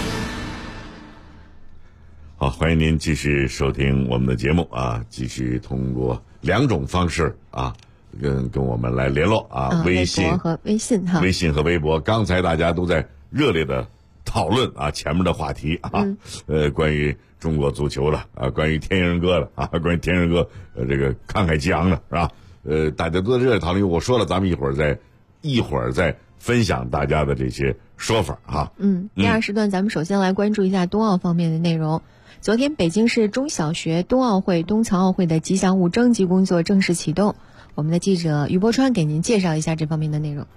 好，欢迎您继续收听我们的节目啊，继续通过2种方式啊，跟我们来联络啊，微信和微信哈， 微信和微博。刚才大家都在热烈的讨论啊，前面的话题啊，关于中国足球的啊，关于天人哥的啊，关于天人哥这个慷慨激昂的是吧？大家都在热烈讨论。我说了，咱们一会儿再分享大家的这些说法哈。 第2时段咱们首先来关注一下冬奥方面的内容。昨天北京市中小学冬奥会、冬残奥会的吉祥物征集工作正式启动。我们的记者于波川给您介绍一下这方面的内容。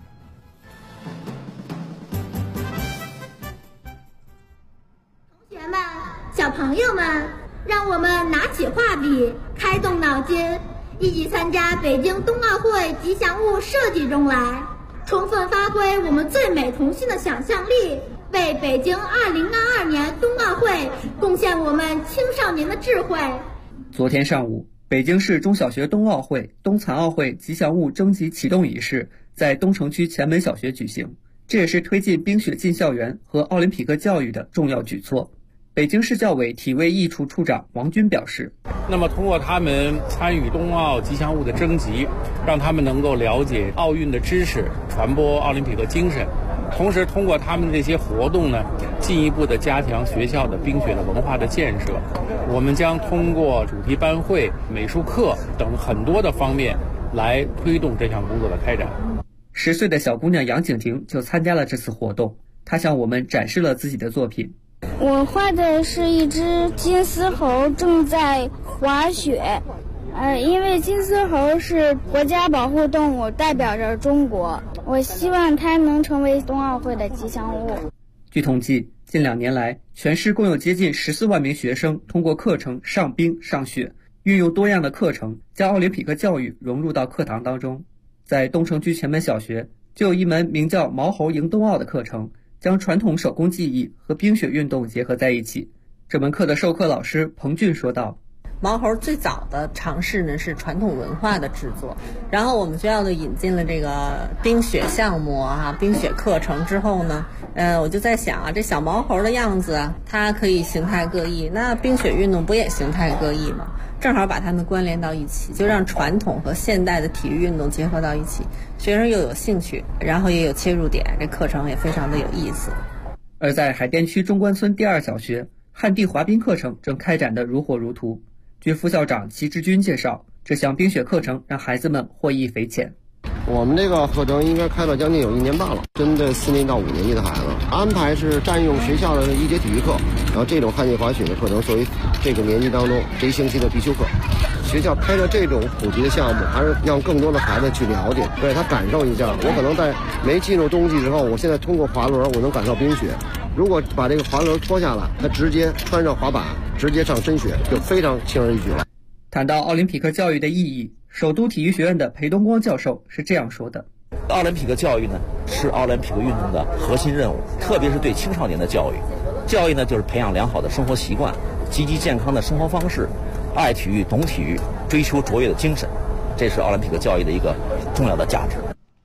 同学们、小朋友们，让我们拿起画笔，开动脑筋，一起参加北京冬奥会吉祥物设计中来，充分发挥我们最美童心的想象力，为北京2022年冬奥会贡献我们青少年的智慧。 昨天上午，北京市中小学冬奥会、冬残奥会吉祥物征集启动仪式在东城区前门小学举行，这也是推进冰雪进校园和奥林匹克教育的重要举措。北京市教委体卫艺处处长王军表示， 那么通过他们参与冬奥吉祥物的征集，让他们能够了解奥运的知识，传播奥林匹克精神，同时通过他们这些活动呢，进一步的加强学校的冰雪的文化的建设。我们将通过主题班会、美术课等很多的方面来推动这项工作的开展。 10岁的小姑娘杨景婷就参加了这次活动，她向我们展示了自己的作品。 我画的是一只金丝猴正在滑雪，因为金丝猴是国家保护动物，代表着中国。我希望它能成为冬奥会的吉祥物。 据统计，近2年来，全市共有接近14万名学生通过课程上冰上雪，运用多样的课程，将奥林匹克教育融入到课堂当中。在东城区前门小学，就有一门名叫“毛猴迎冬奥”的课程，将传统手工技艺和冰雪运动结合在一起。这门课的授课老师彭俊说道， 毛猴最早的尝试呢是传统文化的制作，然后我们学校就引进了这个冰雪项目啊，冰雪课程之后呢，我就在想啊，这小毛猴的样子啊，它可以形态各异，那冰雪运动不也形态各异吗？正好把它们关联到一起，就让传统和现代的体育运动结合到一起，学生又有兴趣，然后也有切入点，这课程也非常的有意思。 而在海淀区中关村第2小学，旱地滑冰课程正开展得如火如荼。据副校长齐志军介绍，这项冰雪课程让孩子们获益匪浅。 我们这个课程应该开了将近有1年半了，针对4年到5年级的孩子，安排是占用学校的1节体育课，然后这种旱地滑雪的课程作为这个年级当中这1星期的必修课。学校开的这种普及的项目，还是让更多的孩子去了解，对他感受一下。我可能在没进入冬季之后，我现在通过滑轮，我能感受冰雪。如果把这个滑轮脱下来，他直接穿上滑板，直接上真雪，就非常轻而易举了。 谈到奥林匹克教育的意义，首都体育学院的裴东光教授是这样说的： 奥林匹克教育呢，是奥林匹克运动的核心任务，特别是对青少年的教育。教育呢，就是培养良好的生活习惯，积极健康的生活方式，爱体育、懂体育，追求卓越的精神，这是奥林匹克教育的一个重要的价值。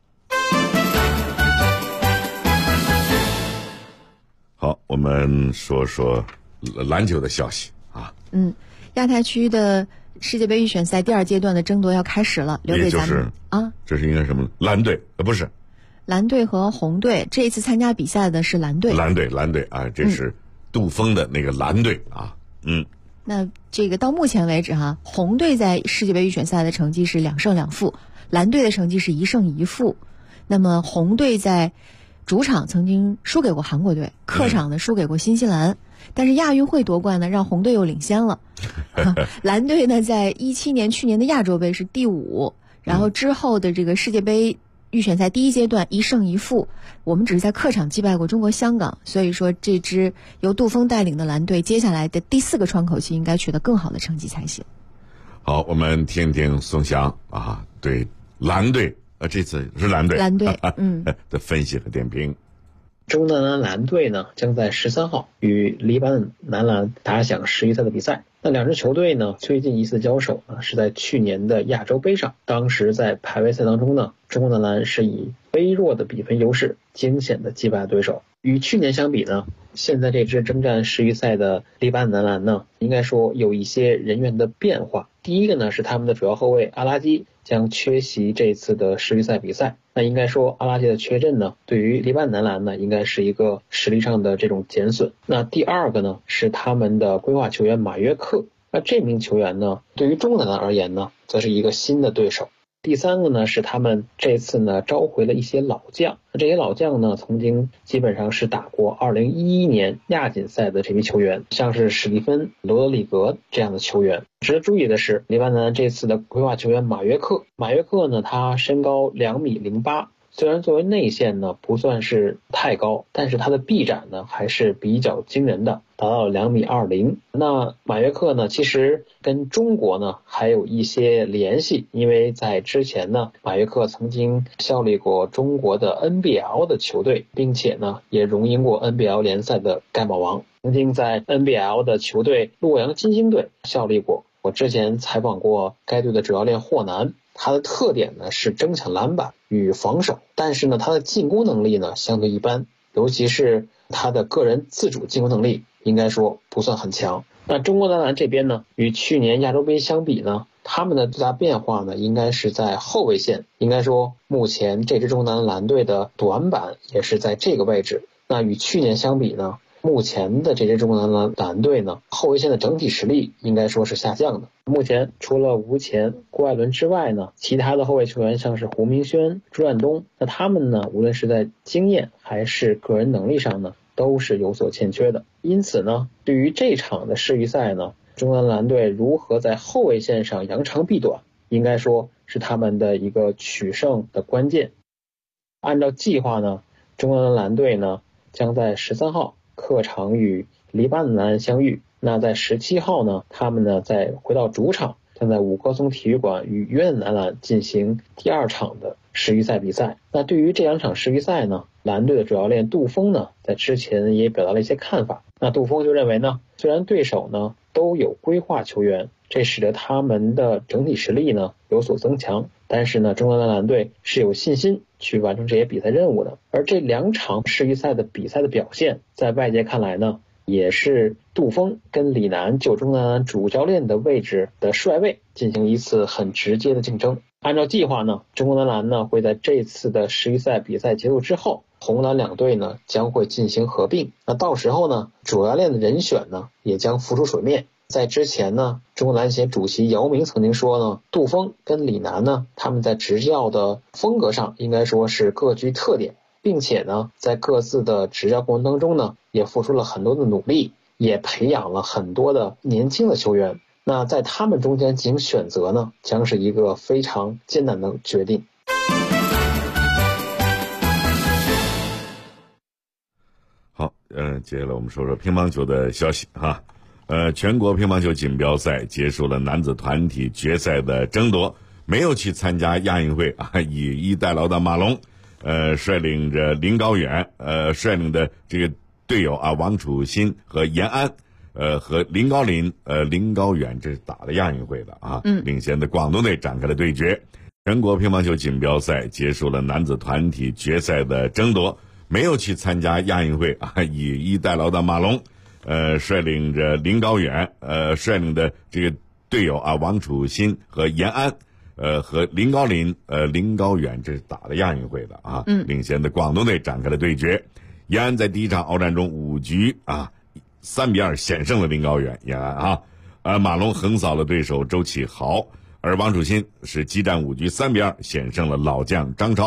好，我们说说篮球的消息啊。 亚太区的世界杯预选赛第2阶段的争夺要开始了，留给咱们啊。 这是应该什么？蓝队不是？ 蓝队和红队，这一次参加比赛的是蓝队。蓝队啊，这是杜峰的那个蓝队啊。 那这个到目前为止哈，红队在世界杯预选赛的成绩是2胜2负，蓝队的成绩是1胜1负。 那么红队在主场曾经输给过韩国队，客场呢输给过新西兰，但是亚运会夺冠呢让红队又领先了。蓝队呢在2017年去年的亚洲杯是第5，然后之后的这个世界杯预选赛第1阶段1胜1负，我们只是在客场击败过中国香港，所以说这支由杜峰带领的蓝队接下来的第4个窗口期应该取得更好的成绩才行。 好，我们听听宋翔对蓝队这次是蓝队的分析和点评。 中南篮蓝队呢将在13号与黎巴嫩男篮打响世预赛的比赛。那两支球队呢最近一次交手是在去年的亚洲杯上，当时在排位赛当中呢，中国男篮是以微弱的比分优势惊险的击败对手。与去年相比呢，现在这支征战世预赛的黎巴嫩男篮呢，应该说有一些人员的变化。第一个呢是他们的主要后卫阿拉基将缺席这次的世预赛比赛。那应该说阿拉基的缺阵呢，对于黎巴嫩男篮呢应该是一个实力上的这种减损。那第二个呢是他们的规划球员马约克，那这名球员呢对于中国男篮而言呢则是一个新的对手。第三个呢是他们这次呢召回了一些老将，这些老将呢曾经基本上是打过2011年亚锦赛的这批球员，像是史蒂芬·罗德里格这样的球员。值得注意的是，黎巴嫩这次的规划球员马约克呢他身高2.08米，虽然作为内线呢不算是太高，但是他的臂展呢还是比较惊人的，达到了2.20米。那马约克呢其实跟中国呢还有一些联系，因为在之前呢马约克曾经效力过中国的 NBL 的球队，并且呢也荣膺过 NBL 联赛的盖帽王，曾经在 NBL 的球队洛阳金星队效力过。我之前采访过该队的主教练霍南，他的特点呢是争抢篮板与防守，但是呢他的进攻能力呢相对一般，尤其是他的个人自主进攻能力应该说不算很强。那中国男篮这边呢，与去年亚洲杯相比呢，他们的最大变化呢应该是在后卫线，应该说目前这支中国男篮队的短板也是在这个位置。那与去年相比呢，目前的这支中国男篮蓝队呢，后卫线的整体实力应该说是下降的。目前除了吴前、郭艾伦之外呢，其他的后卫球员像是胡明轩、朱占东，那他们呢，无论是在经验还是个人能力上呢，都是有所欠缺的。因此呢，对于这场的世预赛呢，中国男篮队如何在后卫线上扬长避短，应该说是他们的一个取胜的关键。按照计划呢，中国男篮队呢将在13号客场与黎巴嫩男篮相遇。那在17号呢，他们呢再回到主场，将在五棵松体育馆与约旦男篮进行第2场的世预赛比赛。那对于这2场世预赛呢，蓝队的主教练杜峰呢在之前也表达了一些看法。那杜峰就认为呢，虽然对手呢都有规划球员，这使得他们的整体实力呢有所增强，但是呢中国男篮队是有信心去完成这些比赛任务的。而这2场世预赛的比赛的表现，在外界看来呢，也是杜峰跟李楠就中国男篮主教练的位置的帅位进行一次很直接的竞争。按照计划呢，中国男篮呢会在这次的世预赛比赛结束之后，红蓝两队呢将会进行合并。那到时候呢，主教练的人选呢也将浮出水面。在之前呢，中国篮协主席姚明曾经说呢，杜峰跟李楠呢，他们在执教的风格上应该说是各具特点，并且呢，在各自的执教过程当中呢，也付出了很多的努力，也培养了很多的年轻的球员。那在他们中间进行选择呢，将是一个非常艰难的决定。 好，接下来我们说说乒乓球的消息哈。全国乒乓球锦标赛结束了男子团体决赛的争夺，没有去参加亚运会以逸待劳的马龙，率领着林高远，率领的这个队友王楚钦和延安，和林高林，林高远这是打了亚运会的领衔的广东队展开了对决。全国乒乓球锦标赛结束了男子团体决赛的争夺，没有去参加亚运会以逸待劳的马龙，率领着林高远，率领的这个队友王楚钦和延安，和林高林，林高远这是打了亚运会的领衔的广东队展开了对决。延安在第一场鏖战中5局3-2险胜了林高远，延安马龙横扫了对手周启豪，而王楚钦是激战5局3-2险胜了老将张超，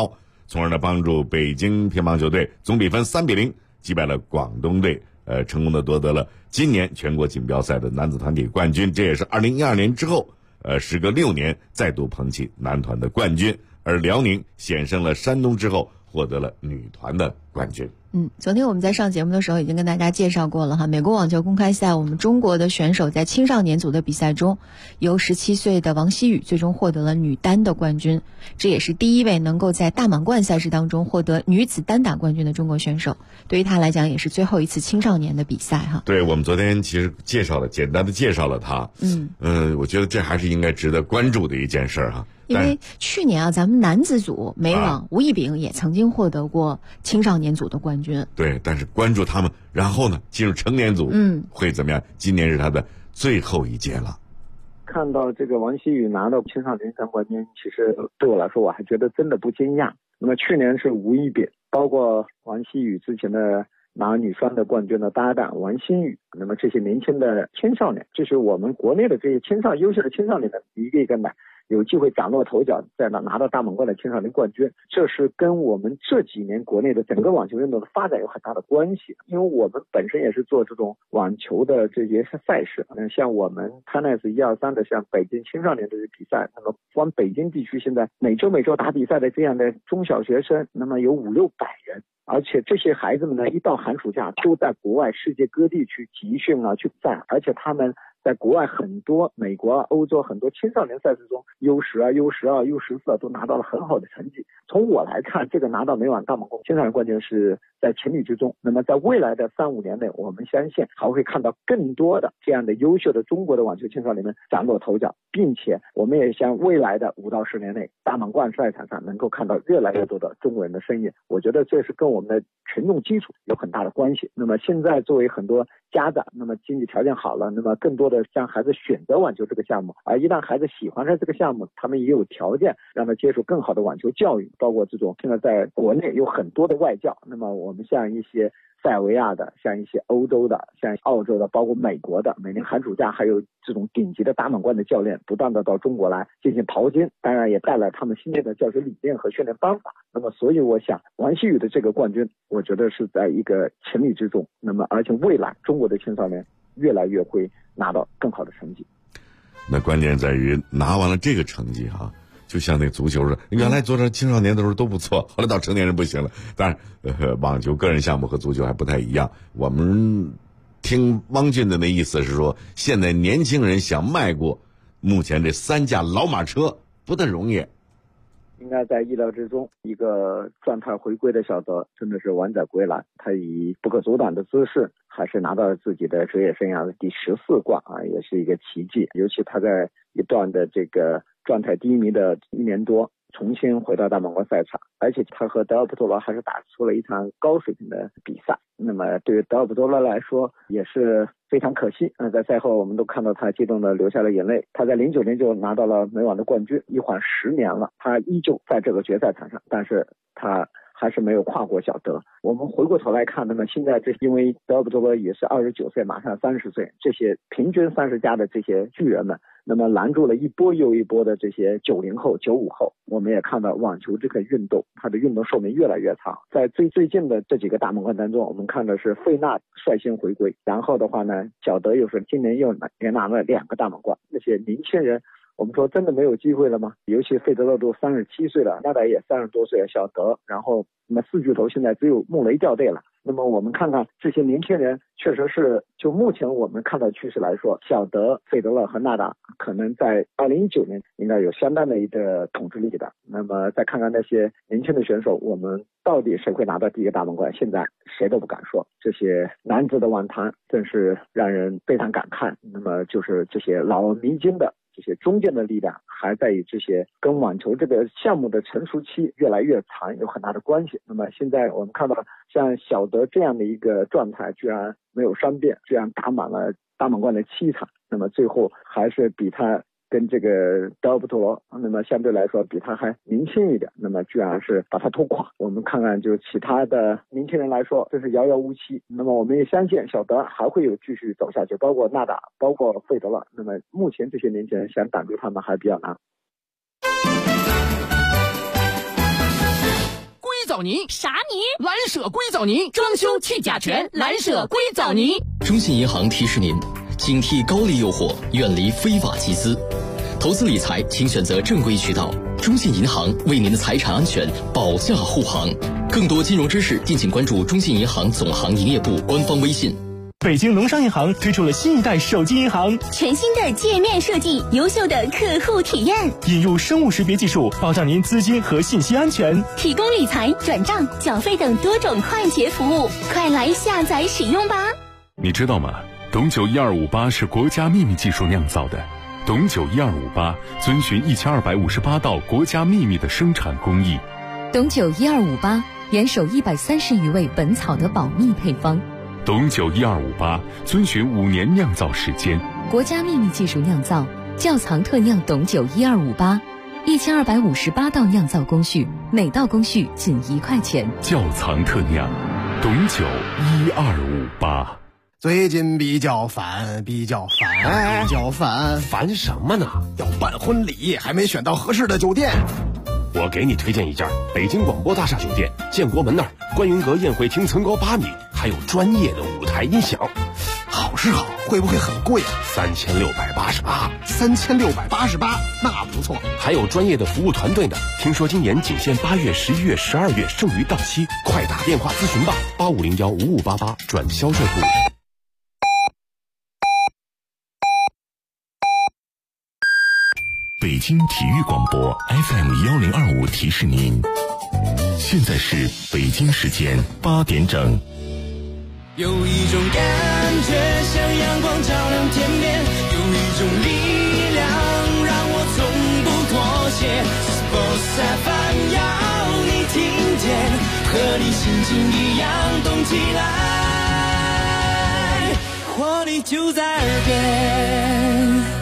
从而呢帮助北京乒乓球队总比分3-0击败了广东队，成功的夺得了今年全国锦标赛的男子团体冠军。这也是2012年之后，时隔6年再度捧起男团的冠军。而辽宁险胜了山东之后，获得了女团的冠军。 昨天我们在上节目的时候已经跟大家介绍过了哈，美国网球公开赛，我们中国的选手在青少年组的比赛中，由17岁的王希雨最终获得了女单的冠军，这也是第一位能够在大满贯赛事当中获得女子单打冠军的中国选手。对于她来讲，也是最后一次青少年的比赛哈。 对，我们昨天其实简单的介绍了她。我觉得这还是应该值得关注的一件事哈。 因为去年咱们男子组美网吴亦丙也曾经获得过青少年组的冠军。 对，但是关注他们，然后呢进入成年组会怎么样？今年是他的最后一届了。 看到这个王希雨拿到青少年单冠军，其实对我来说我还觉得真的不惊讶。那么去年是吴亦丙，包括王希雨之前的拿女双的冠军的搭档王欣雨，那么这些年轻的青少年，这是我们国内的这些优秀的青少年的一个一个呢有机会崭露头角，在拿到大满贯的青少年冠军，这是跟我们这几年国内的整个网球运动的发展有很大的关系。因为我们本身也是做这种网球的这些赛事，像我们 Tennis 123的像北京青少年的比赛，那么光北京地区现在每周打比赛的这样的中小学生，那么有500-600人。而且这些孩子们呢，一到寒暑假都在国外世界各地去集训去赛，而且他们在国外很多美国欧洲很多青少年赛事中 U10 U12 U14 都拿到了很好的成绩。从我来看，这个拿到美网大满贯青少年冠军是在情理之中。那么在未来的3-5年内，我们相信还会看到更多的这样的优秀的中国的网球青少年们崭露头角，并且我们也向未来的5到10年内大满贯赛场上能够看到越来越多的中国人的身影。我觉得这是跟我们的群众基础有很大的关系。那么现在作为很多家长，那么经济条件好了，那么更多的让孩子选择网球这个项目，而一旦孩子喜欢上这个项目，他们也有条件让他接受更好的网球教育，包括这种现在在国内有很多的外教，那么我们像一些塞尔维亚的，像一些欧洲的，像澳洲的，包括美国的，每年寒暑假还有这种顶级的大满贯的教练不断的到中国来进行淘金，当然也带来他们新的教学理念和训练方法。那么所以我想王希雨的这个冠军，我觉得是在一个情理之中，那么而且未来中国的青少年越来越会拿到更好的成绩。 那关键在于拿完了这个成绩就像那足球似的，原来做成青少年的时候都不错，后来到成年人不行了。但是网球个人项目和足球还不太一样。我们听汪俊的那意思是说，现在年轻人想迈过目前这3驾老马车不太容易。 应该在意料之中，一个状态回归的小德真的是王者归来，他以不可阻挡的姿势还是拿到了自己的职业生涯的第14冠也是一个奇迹。尤其他在一段的这个状态低迷的1年多，重新回到大满贯赛场，而且他和德尔普托罗还是打出了一场高水平的比赛。那么对于德尔普托罗来说也是非常可惜，在赛后我们都看到他激动的流下了眼泪。他在09年就拿到了美网的冠军，一晃10年了，他依旧在这个决赛场上，但是他还是没有跨过小德。我们回过头来看，那么现在因为德尔普托罗也是29岁，马上30岁，这些平均30加的这些巨人们，那么拦住了一波又一波的这些90后、95后。我们也看到网球这个运动，它的运动寿命越来越长。在最近的这几个大满贯当中，我们看的是费纳率先回归，然后的话呢，小德又是今年又连拿了2个大满贯。那些年轻人我们说真的没有机会了吗？尤其费德勒都37岁了，纳达尔也30多岁了，小德，然后那么4巨头现在只有穆雷掉队了。那么我们看看这些年轻人，确实是就目前我们看到趋势来说，小德、费德勒和纳达尔可能在2019年应该有相当的一个统治力的。那么再看看那些年轻的选手，我们到底谁会拿到第1个大满贯，现在谁都不敢说。这些男子的网坛真是让人非常感慨。那么就是这些老迷津的这些中坚的力量，还在于这些跟网球这个项目的成熟期越来越长有很大的关系。那么现在我们看到像小德这样的一个状态，居然没有伤病，居然打满了大满贯的7场，那么最后还是比他跟这个德尔普托罗，那么相对来说比他还年轻一点，那么居然是把他拖垮。我们看看就其他的年轻人来说，这是遥遥无期。那么我们也相信小德还会有继续走下去，包括纳达尔，包括费德勒。那么目前这些年轻人想挡住他们还比较难。 国藻泥。啥泥？蓝舍硅藻泥，装修去甲醛，蓝舍硅藻泥。 中信银行提示您，警惕高利诱惑，远离非法集资。投资理财，请选择正规渠道。中信银行为您的财产安全保驾护航。更多金融知识，敬请关注中信银行总行营业部官方微信。 北京农商银行推出了新一代手机银行， 全新的界面设计，优秀的客户体验， 引入生物识别技术，保障您资金和信息安全， 提供理财、转账、缴费等多种快捷服务，快来下载使用吧！ 你知道吗？董酒1258是国家秘密技术酿造的。董酒1258遵循1258道国家秘密的生产工艺。 董酒1258严守130余味本草的保密配方。 董酒1258遵循5年酿造时间， 国家秘密技术酿造，窖藏特酿董酒1258，1258道酿造工序，每道工序仅1块钱。 窖藏特酿，董酒1258。 最近比较烦， 烦什么呢？ 要办婚礼，还没选到合适的酒店。 我给你推荐一家北京广播大厦酒店，建国门那儿，观云阁宴会厅层高8米，还有专业的舞台音响。 好是好，会不会很贵啊 ？3688。 3688，那不错。 还有专业的服务团队呢。听说今年仅限8月、11月、12月，剩余到期，快打电话咨询吧，85015588转销售部。 北京体育广播 FM1025提示您，现在是北京时间8点整。 有一种感觉像阳光照亮天边，有一种力量让我从不妥协。Sports FM 要你听见，和你心情一样动起来，活力就在耳边。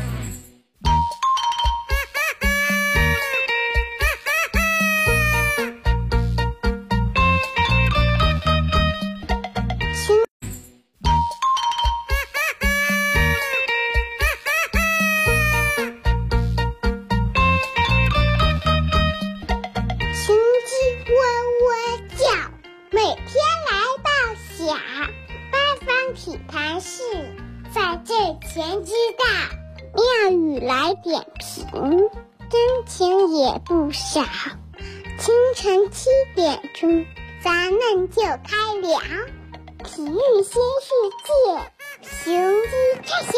前知道，妙语来点评，真情也不少。清晨7点钟，咱们就开聊体育新世界，雄鸡拆匣。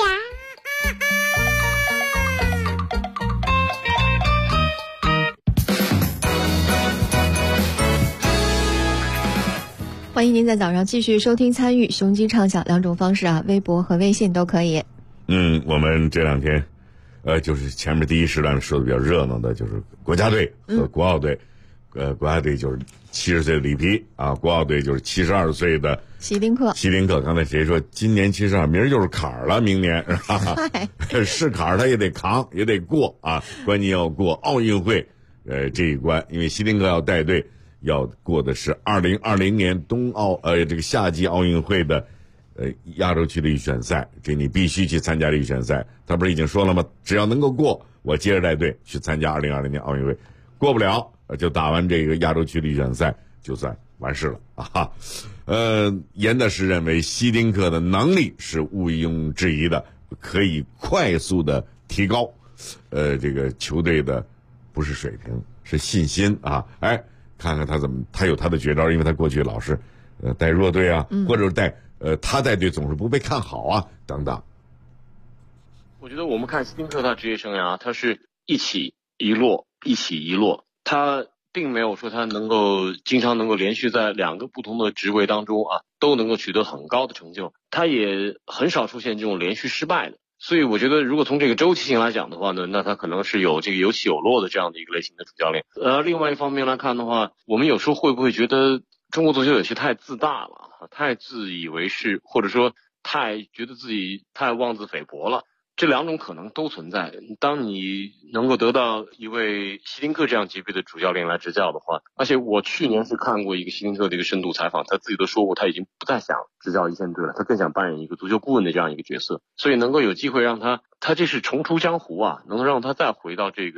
欢迎您在早上继续收听参与雄鸡畅想2种方式啊，微博和微信都可以。 我们这2天，就是前面第一时段说的比较热闹的，就是国家队和国奥队。国家队就是70岁的里皮啊，国奥队就是72岁的希丁克。 刚才谁说今年72，明儿就是坎儿了，明年是吧？是坎儿他也得扛，也得过啊，关键要过奥运会这一关，因为希丁克要带队。要过的是2020年这个夏季奥运会的亚洲区的预选赛，这你必须去参加这预选赛。他不是已经说了吗？只要能够过，我接着带队去参加2020年奥运会。过不了，就打完这个亚洲区的预选赛，就算完事了啊。严大师认为希丁克的能力是毋庸置疑的，可以快速的提高这个球队的不是水平，是信心啊。看看他有他的绝招，因为他过去老是带弱队啊，或者是他带队总是不被看好啊等等。 我觉得我们看希丁克他职业生涯，他是一起一落，他并没有说他经常能够连续在2个不同的职位当中啊都能够取得很高的成就，他也很少出现这种连续失败的。所以我觉得如果从这个周期性来讲的话呢，那他可能是有这个有起有落的这样的一个类型的主教练。另外一方面来看的话，我们有时候会不会觉得中国足球有些太自大了，太自以为是，或者说太觉得自己太妄自菲薄了？这2种可能都存在。当你能够得到一位希丁克这样级别的主教练来执教的话，而且我去年是看过一个希丁克的一个深度采访，他自己都说过他已经不再想执教一线队了，他更想扮演一个足球顾问的这样一个角色。所以能够有机会让他这是重出江湖啊，能让他再回到这个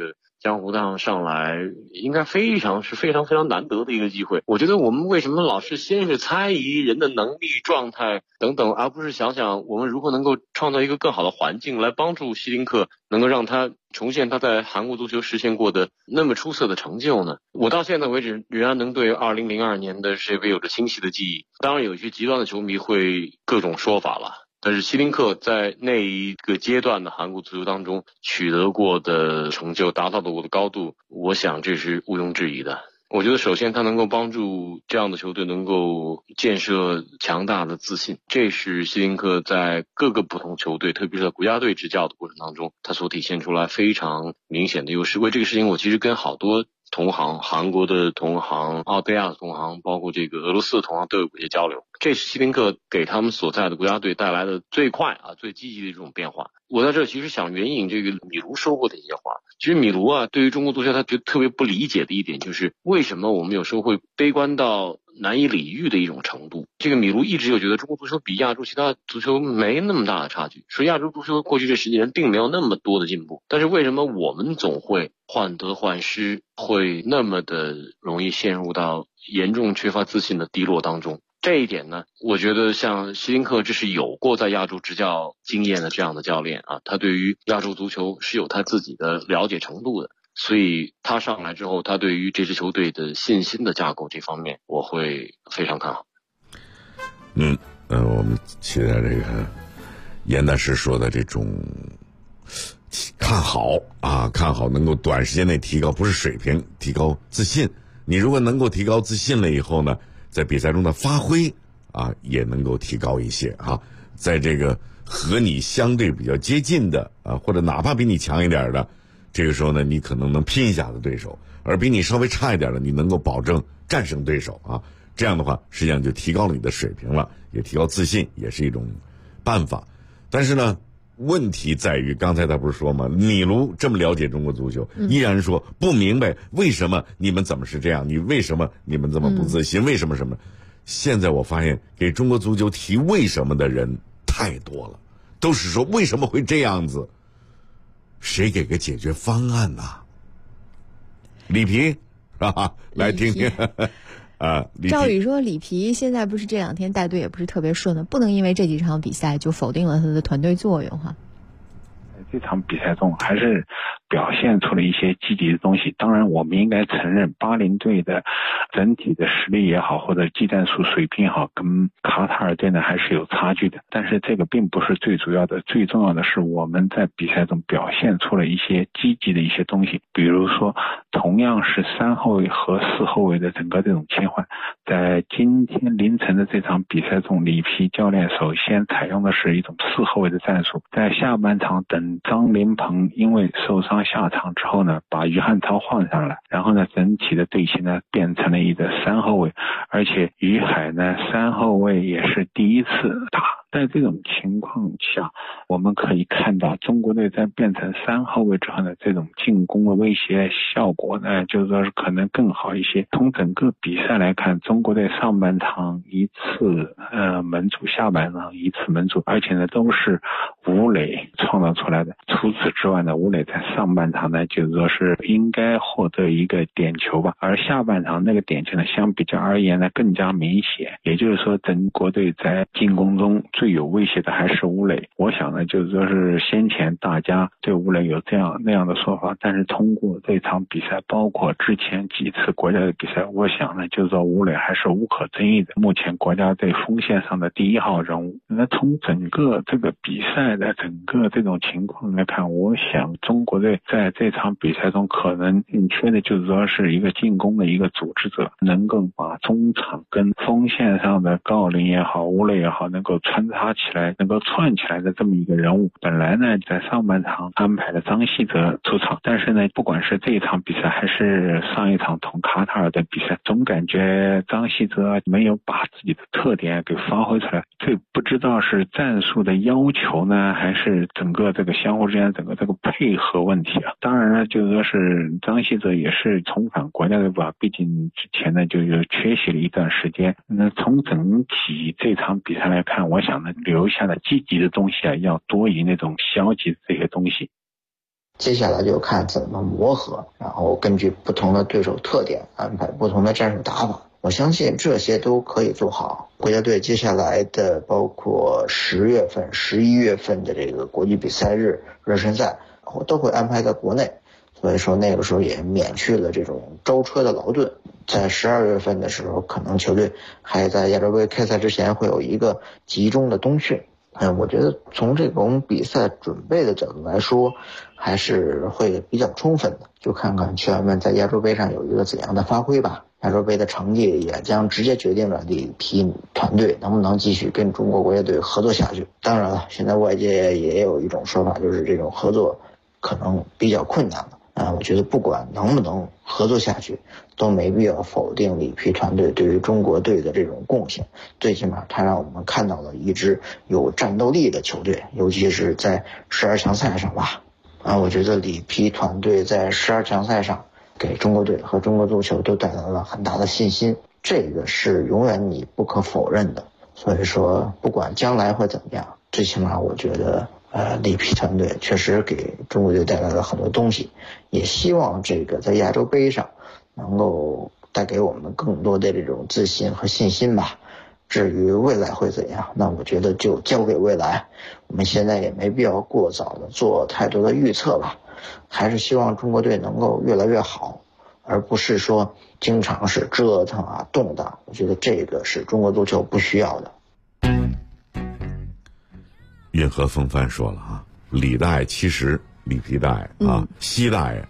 江湖上来，应该非常难得的一个机会。我觉得我们为什么老是先是猜疑人的能力、状态等等，而不是想想我们如何能够创造一个更好的环境，来帮助希林克能够让他重现他在韩国足球实现过的那么出色的成就呢？我到现在为止仍然能对2002年的世界杯有着清晰的记忆。当然有一些极端的球迷会各种说法了，但是希林克在那一个阶段的韩国足球当中取得过的成就，达到的我的高度，我想这是毋庸置疑的。我觉得首先他能够帮助这样的球队能够建设强大的自信，这是希林克在各个不同球队，特别是在国家队执教的过程当中，他所体现出来非常明显的优势。为这个事情我其实跟好多同行，韩国的同行、澳大利亚的同行，包括这个俄罗斯的同行都有过一些交流。这是希林克给他们所在的国家队带来的最快最积极的这种变化。我在这其实想援引这个米卢说过的一些话。其实米卢对于中国足球他觉得特别不理解的一点，就是为什么我们有时候会悲观到难以理喻的一种程度。这个米卢一直就觉得中国足球比亚洲其他足球没那么大的差距，说亚洲足球过去这10几年并没有那么多的进步，但是为什么我们总会患得患失，会那么的容易陷入到严重缺乏自信的低落当中？这一点呢，我觉得像希林克这是有过在亚洲执教经验的这样的教练他对于亚洲足球是有他自己的了解程度的，所以他上来之后，他对于这支球队的信心的架构这方面，我会非常看好。 我们期待这个严大师说的这种看好看好能够短时间内提高，不是水平，提高自信。你如果能够提高自信了以后呢，在比赛中的发挥也能够提高一些在这个和你相对比较接近的或者哪怕比你强一点的，这个时候呢，你可能能拼一下子对手，而比你稍微差一点的，你能够保证战胜对手这样的话实际上就提高了你的水平了，也提高自信，也是一种办法。但是呢，问题在于刚才他不是说吗，米卢这么了解中国足球，依然说不明白为什么你们怎么是这样，为什么你们这么不自信，为什么什么。现在我发现给中国足球提为什么的人太多了，都是说为什么会这样子，谁给个解决方案里皮来听听赵宇说里皮现在不是这2天带队也不是特别顺的，不能因为这几场比赛就否定了他的团队作用这场比赛中还是表现出了一些积极的东西。当然我们应该承认巴林队的整体的实力也好，或者技战术水平也好，跟卡塔尔队呢还是有差距的。但是这个并不是最主要的，最重要的是我们在比赛中表现出了一些积极的一些东西。比如说同样是3后卫和4后卫的整个这种切换，在今天凌晨的这场比赛中，里皮教练首先采用的是一种4后卫的战术，在下半场等张琳芃因为受伤下场之后呢，把于汉超换上来，然后呢整体的队形呢变成了一个3后卫，而且于海呢3后卫也是第一次打。在这种情况下，我们可以看到中国队在变成3后卫之后呢，这种进攻的威胁效果呢，就是说是可能更好一些。从整个比赛来看，中国队上半场1次门柱，下半场1次门柱，而且呢都是吴磊创造出来的。除此之外呢，吴磊在上半场呢就是说是应该获得一个点球吧，而下半场那个点球呢相比较而言呢更加明显。也就是说中国队在进攻中最有威胁的还是吴磊。我想呢就是说是先前大家对吴磊有这样那样的说法，但是通过这场比赛，包括之前几次国家队比赛，我想呢就是说吴磊还是无可争议的目前国家队锋线上的第1号人物。那从整个这个比赛的整个这种情况来看，我想中国队在这场比赛中可能欠缺的就是说是一个进攻的一个组织者，能够把中场跟锋线上的郜林也好，吴磊也好，能够穿插起来，能够串起来的这么一个人物。本来呢在上半场安排了张稀哲出场，但是呢不管是这一场比赛还是上一场同卡塔尔的比赛，总感觉张稀哲没有把自己的特点给发挥出来。这不知道是战术的要求呢，还是整个这个相互之间整个这个配合问题当然呢就是说是张稀哲也是重返国家队吧，毕竟之前呢就是缺席了一段时间。那从整体这场比赛来看，我想呢留下的积极的东西要多于那种消极的这些东西。 接下来就看怎么磨合，然后根据不同的对手特点安排不同的战术打法。我相信这些都可以做好。国家队接下来的包括10月份、11月份的这个国际比赛日热身赛，我都会安排在国内，所以说那个时候也免去了这种舟车的劳顿。在12月份的时候，可能球队还在亚洲杯开赛之前会有一个集中的冬训。我觉得从这种比赛准备的角度来说，还是会比较充分的，就看看球员们在亚洲杯上有一个怎样的发挥吧。亚洲杯的成绩也将直接决定了里皮团队能不能继续跟中国国家队合作下去。当然了，现在外界也有一种说法，就是这种合作可能比较困难了。我觉得不管能不能合作下去，都没必要否定里皮团队对于中国队的这种贡献。最起码他让我们看到了一支有战斗力的球队，尤其是在12强赛上吧。我觉得里皮团队在12强赛上给中国队和中国足球都带来了很大的信心，这个是永远你不可否认的。所以说不管将来会怎么样，最起码我觉得里皮团队确实给中国队带来了很多东西，也希望这个在亚洲杯上能够带给我们更多的这种自信和信心吧。至于未来会怎样，那我觉得就交给未来，我们现在也没必要过早的做太多的预测吧。还是希望中国队能够越来越好，而不是说经常是折腾啊动荡，我觉得这个是中国足球不需要的。 运河风帆说了啊，李大爷70，里皮大爷啊，西大爷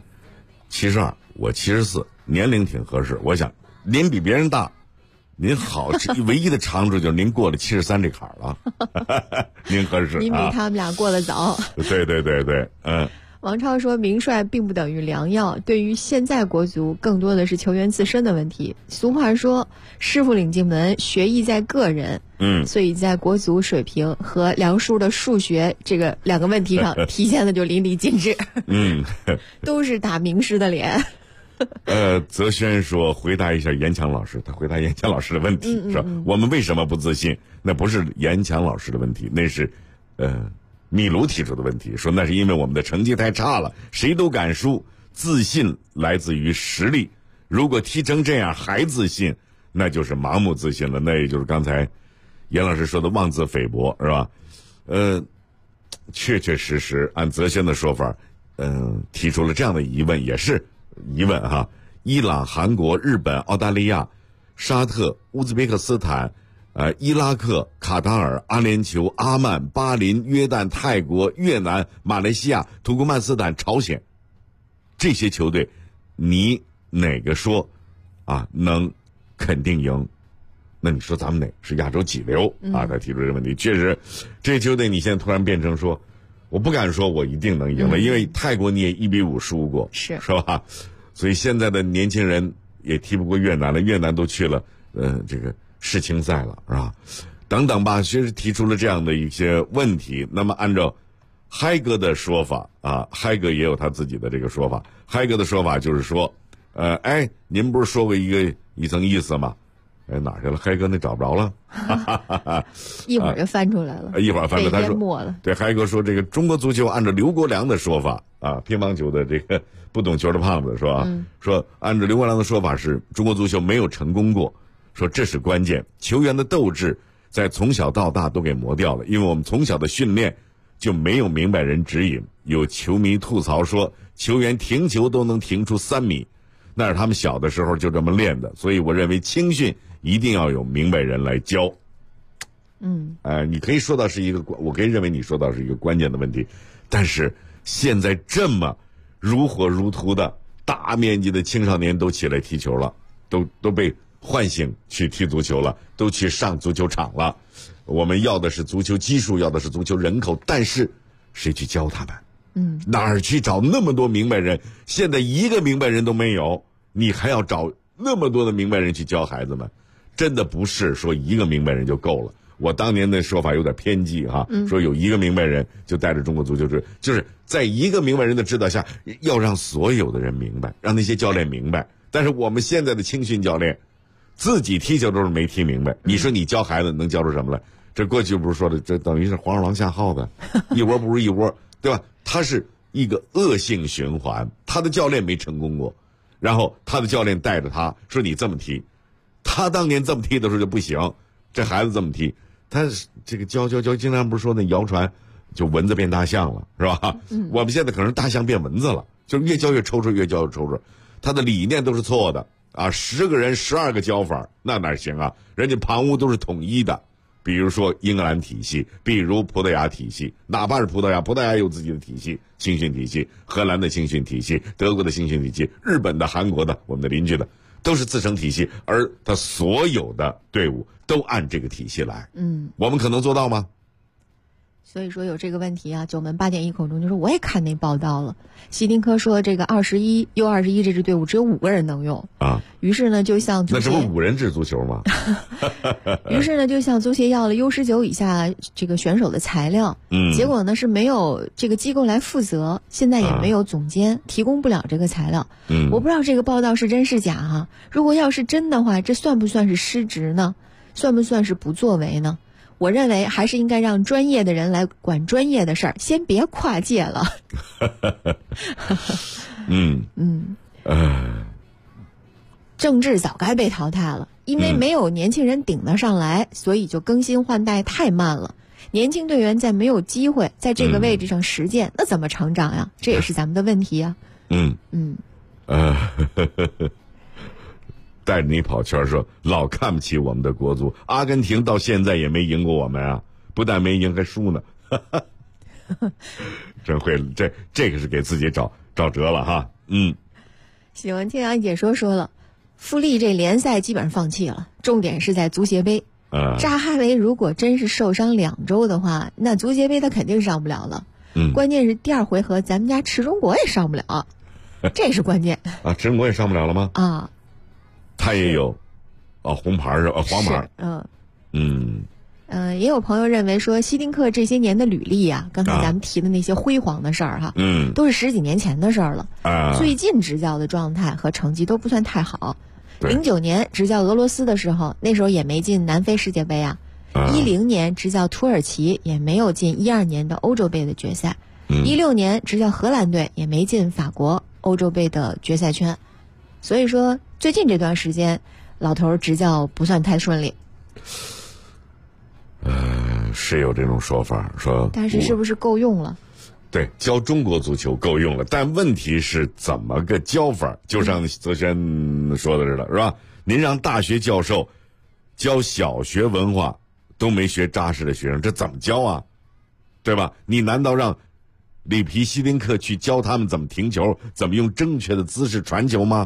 72，我74，年龄挺合适。我想您比别人大，您好，唯一的长处就是您过了73这坎儿了，您合适啊。 您比他们俩过得早。 对对对对， 王超说，名帅并不等于良药，对于现在国足更多的是球员自身的问题。俗话说，师傅领进门，学艺在个人。所以在国足水平和梁叔的数学这个2个问题上体现的就淋漓尽致。都是打名师的脸。 泽轩说，回答一下严强老师，他回答严强老师的问题，是吧？我们为什么不自信？那不是严强老师的问题，那是米卢提出的问题，说那是因为我们的成绩太差了，谁都敢输，自信来自于实力，如果踢成这样还自信，那就是盲目自信了，那也就是刚才严老师说的妄自菲薄，是吧？确确实实按泽轩的说法，提出了这样的疑问，也是疑问哈。伊朗、韩国、日本、澳大利亚、沙特、乌兹别克斯坦、伊拉克、卡塔尔、阿联酋、阿曼、巴林、约旦、泰国、越南、马来西亚、土库曼斯坦、朝鲜，这些球队，你哪个说能肯定赢？那你说咱们哪是亚洲几流啊？他提出这个问题，确实，这球队你现在突然变成说，我不敢说我一定能赢了，因为泰国你也1-5输过，是吧？所以现在的年轻人也踢不过越南了，越南都去了这个世青赛了，是吧？等等吧，确实提出了这样的一些问题。那么按照嗨哥的说法嗨哥也有他自己的这个说法。嗨哥的说法就是说，您不是说过一层意思吗？哪去了？嗨哥那找不着了， 一会儿就翻出来了。 一会儿翻出来，他说了。 对，嗨哥说这个中国足球按照刘国梁的说法乒乓球的这个不懂球的胖子是吧？说按照刘国梁的说法是中国足球没有成功过，说这是关键，球员的斗志在从小到大都给磨掉了，因为我们从小的训练就没有明白人指引。有球迷吐槽说，球员停球都能停出3米，那是他们小的时候就这么练的。所以我认为青训一定要有明白人来教。你可以说到是一个，我可以认为你说到是一个关键的问题，但是现在这么如火如荼的大面积的青少年都起来踢球了，都被唤醒去踢足球了，都去上足球场了。我们要的是足球基数，要的是足球人口，但是谁去教他们？哪儿去找那么多明白人？现在一个明白人都没有，你还要找那么多的明白人去教孩子们？真的不是说一个明白人就够了。我当年的说法有点偏激说有一个明白人就带着中国足球就是在一个明白人的指导下，要让所有的人明白，让那些教练明白。但是我们现在的青训教练自己踢球都是没踢明白，你说你教孩子能教出什么来？这过去不是说的，这等于是黄鼠狼下耗子，一窝不如一窝，对吧？他是一个恶性循环。他的教练没成功过，然后他的教练带着他说你这么踢，他当年这么踢的时候就不行，这孩子这么踢，他这个教经常不是说那谣传就蚊子变大象了是吧？我们现在可能大象变蚊子了，就是越教越抽抽，越教越抽抽。他的理念都是错的啊，10个人12个教法，那哪行啊？人家旁屋都是统一的。比如说英格兰体系，比如葡萄牙体系，哪怕是葡萄牙有自己的体系，青训体系，荷兰的青训体系，德国的青训体系，日本的、韩国的，我们的邻居的，都是自成体系，而他所有的队伍都按这个体系来。我们可能做到吗？ 所以说有这个问题啊，9门8点1口中就说我也看那报道了，希丁科说这个U21这支队伍只有5个人能用啊，于是呢就向那什么5人制足球吗？ 于是呢就向足协要了U19以下这个选手的材料，结果呢是没有这个机构来负责，现在也没有总监，提供不了这个材料。我不知道这个报道是真是假哈，如果要是真的话，这算不算是失职呢？算不算是不作为呢？我认为还是应该让专业的人来管专业的事儿，先别跨界了。政治早该被淘汰了，因为没有年轻人顶得上来，所以就更新换代太慢了。年轻队员在没有机会在这个位置上实践，那怎么成长呀？这也是咱们的问题呀。 带着你跑圈说老看不起我们的国足，阿根廷到现在也没赢过我们啊，不但没赢还输呢。真会，这个是给自己找辙了哈。 喜欢听杨解说了，富力这联赛基本上放弃了，重点是在足协杯。扎哈维如果真是受伤2周的话，那足协杯他肯定上不了了。关键是第2回合咱们家赤中国也上不了，这是关键啊。赤中国也上不了了吗？ 啊， 他也有红牌是黄牌。 也有朋友认为说希丁克这些年的履历啊，刚才咱们提的那些辉煌的事儿哈，都是10几年前的事儿了。最近执教的状态和成绩都不算太好。09年执教俄罗斯的时候，那时候也没进南非世界杯啊。10年执教土耳其，也没有进12年的欧洲杯的决赛。16年执教荷兰队，也没进法国欧洲杯的决赛圈。所以说最近这段时间老头执教不算太顺利。 是有这种说法说， 但是是不是够用了？ 对，教中国足球够用了，但问题是怎么个教法？就像泽轩说的似的，是吧？您让大学教授教小学文化都没学扎实的学生，这怎么教啊？对吧？你难道让里皮、希丁克去教他们怎么停球，怎么用正确的姿势传球吗？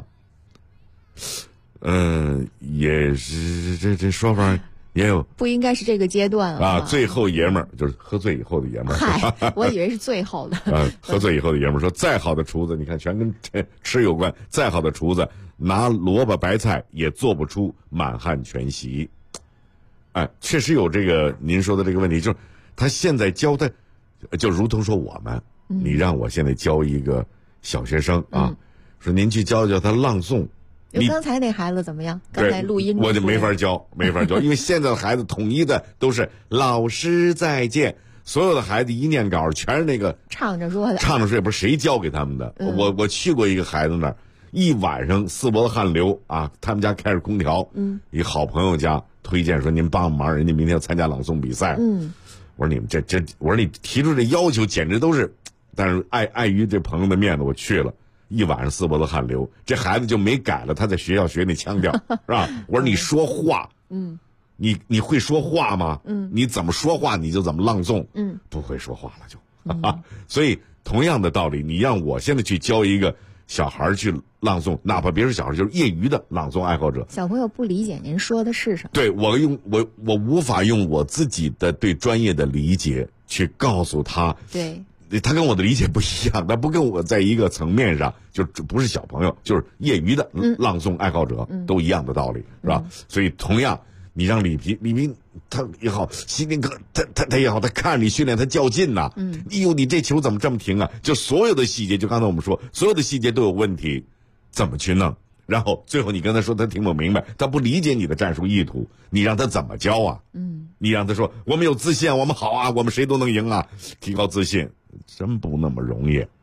也是这说法也有， 不应该是这个阶段啊！最后爷们儿就是喝醉以后的爷们儿。 嗨，我以为是最后的。 喝醉以后的爷们儿说，再好的厨子，你看全跟吃有关，再好的厨子拿萝卜白菜也做不出满汉全席。确实有这个您说的这个问题，就是他现在教他，就如同说我们，你让我现在教一个小学生啊，说您去教教他朗诵。 刚才那孩子怎么样？刚才录音我就没法教，因为现在的孩子统一的都是老师再见，所有的孩子一念稿全是那个唱着说的， 也不是谁教给他们的。我去过一个孩子那儿，一晚上4脖子汗流啊，他们家开着空调，一好朋友家推荐说您帮忙，人家明天要参加朗诵比赛。我说你们我说你提出这要求简直都是，但是碍于这朋友的面子，我去了。一晚上4脖子汗流，这孩子就没改了他在学校学那腔调，是吧？我说你说话，你会说话吗？你怎么说话你就怎么朗诵，不会说话了就，所以同样的道理，你让我现在去教一个小孩去朗诵，哪怕别是小孩，就是业余的朗诵爱好者， 小朋友不理解您说的是什么。 对，我无法用我自己的对专业的理解去告诉他。 对。 他跟我的理解不一样，他不跟我在一个层面上，就不是小朋友，就是业余的朗诵爱好者，都一样的道理，是吧？所以同样，你让里皮他也好，希丁克他也好，他看着你训练，他较劲呐。哎呦，你这球怎么这么停啊？就所有的细节，就刚才我们说，所有的细节都有问题，怎么去弄？然后最后你跟他说他听不明白，他不理解你的战术意图，你让他怎么教啊？你让他说我们有自信，我们好啊，我们谁都能赢啊，提高自信。真不那么容易。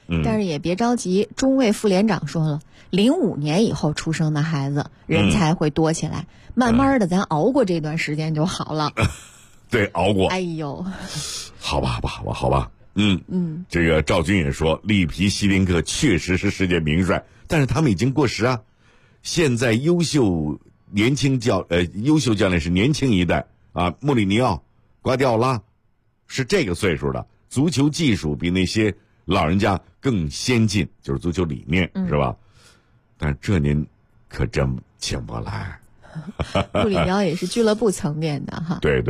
但是也别着急，中卫副连长说了，05年以后出生的孩子人才会多起来，慢慢的咱熬过这段时间就好了。 对，熬过。 哎呦， 好吧。这个赵军也说，利皮希林克确实是世界名帅，但是他们已经过时啊。现在优秀教练是年轻一代啊，穆里尼奥、瓜迪奥拉是这个岁数的，足球技术比那些老人家更先进，就是足球理念，是吧？但这您可真请不来。 穆里尼奥也是俱乐部层面的哈。 对，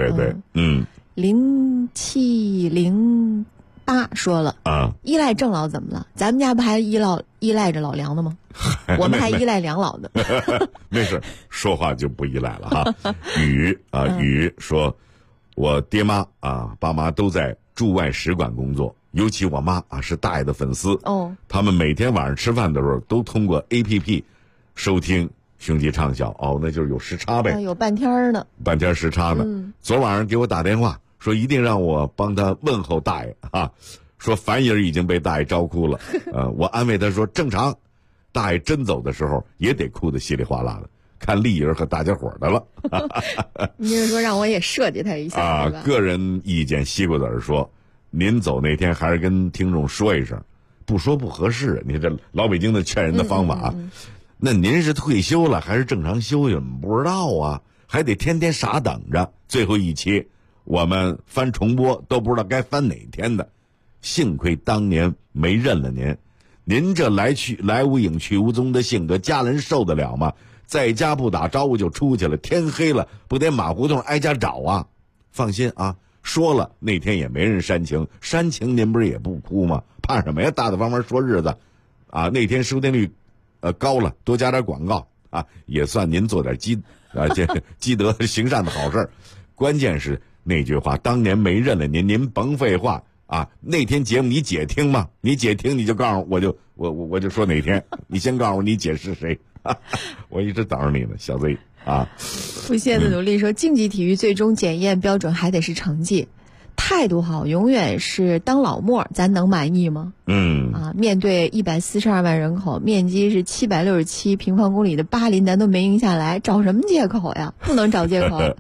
0708说了啊，依赖郑老怎么了？咱们家不还依赖着老梁的吗？我们还依赖梁老的。 没事，说话就不依赖了哈。雨说，我爹妈啊，爸妈都在驻外使馆工作，尤其我妈啊是大爷的粉丝哦。他们每天晚上吃饭的时候都通过 APP 收听兄弟畅晓哦，那就是有时差呗， 有半天呢， 半天时差呢。昨晚上给我打电话说一定让我帮他问候大爷啊，说樊爷已经被大爷招哭了。我安慰他说正常，大爷真走的时候也得哭得稀里哗啦的，看丽爷和大家伙的了。 你是说让我也设计他一下啊？个人意见，西瓜子儿说，您走那天还是跟听众说一声，不说不合适。你这老北京的劝人的方法。那您是退休了还是正常休息？我们不知道啊，还得天天傻等着。最后一期我们翻重播都不知道该翻哪天的，幸亏当年没认了您。您这来无影去无踪的性格，家人受得了吗？在家不打招呼就出去了，天黑了不得马胡同挨家找啊？放心啊，说了那天也没人煽情，煽情您不是也不哭吗？怕什么呀？大大方方说日子啊，那天收听率高了，多加点广告啊，也算您做点积德行善的好事。关键是那句话，当年没认了您甭废话啊！那天节目你姐听吗？你姐听你就告诉我就说哪天，你先告诉我你姐是谁。我一直等着你呢，小 Z 啊。 不懈的努力说，竞技体育最终检验标准还得是成绩，态度好永远是当老莫，咱能满意吗？面对142万人口，面积是767平方公里的巴林，咱都没赢下来，找什么借口呀？不能找借口。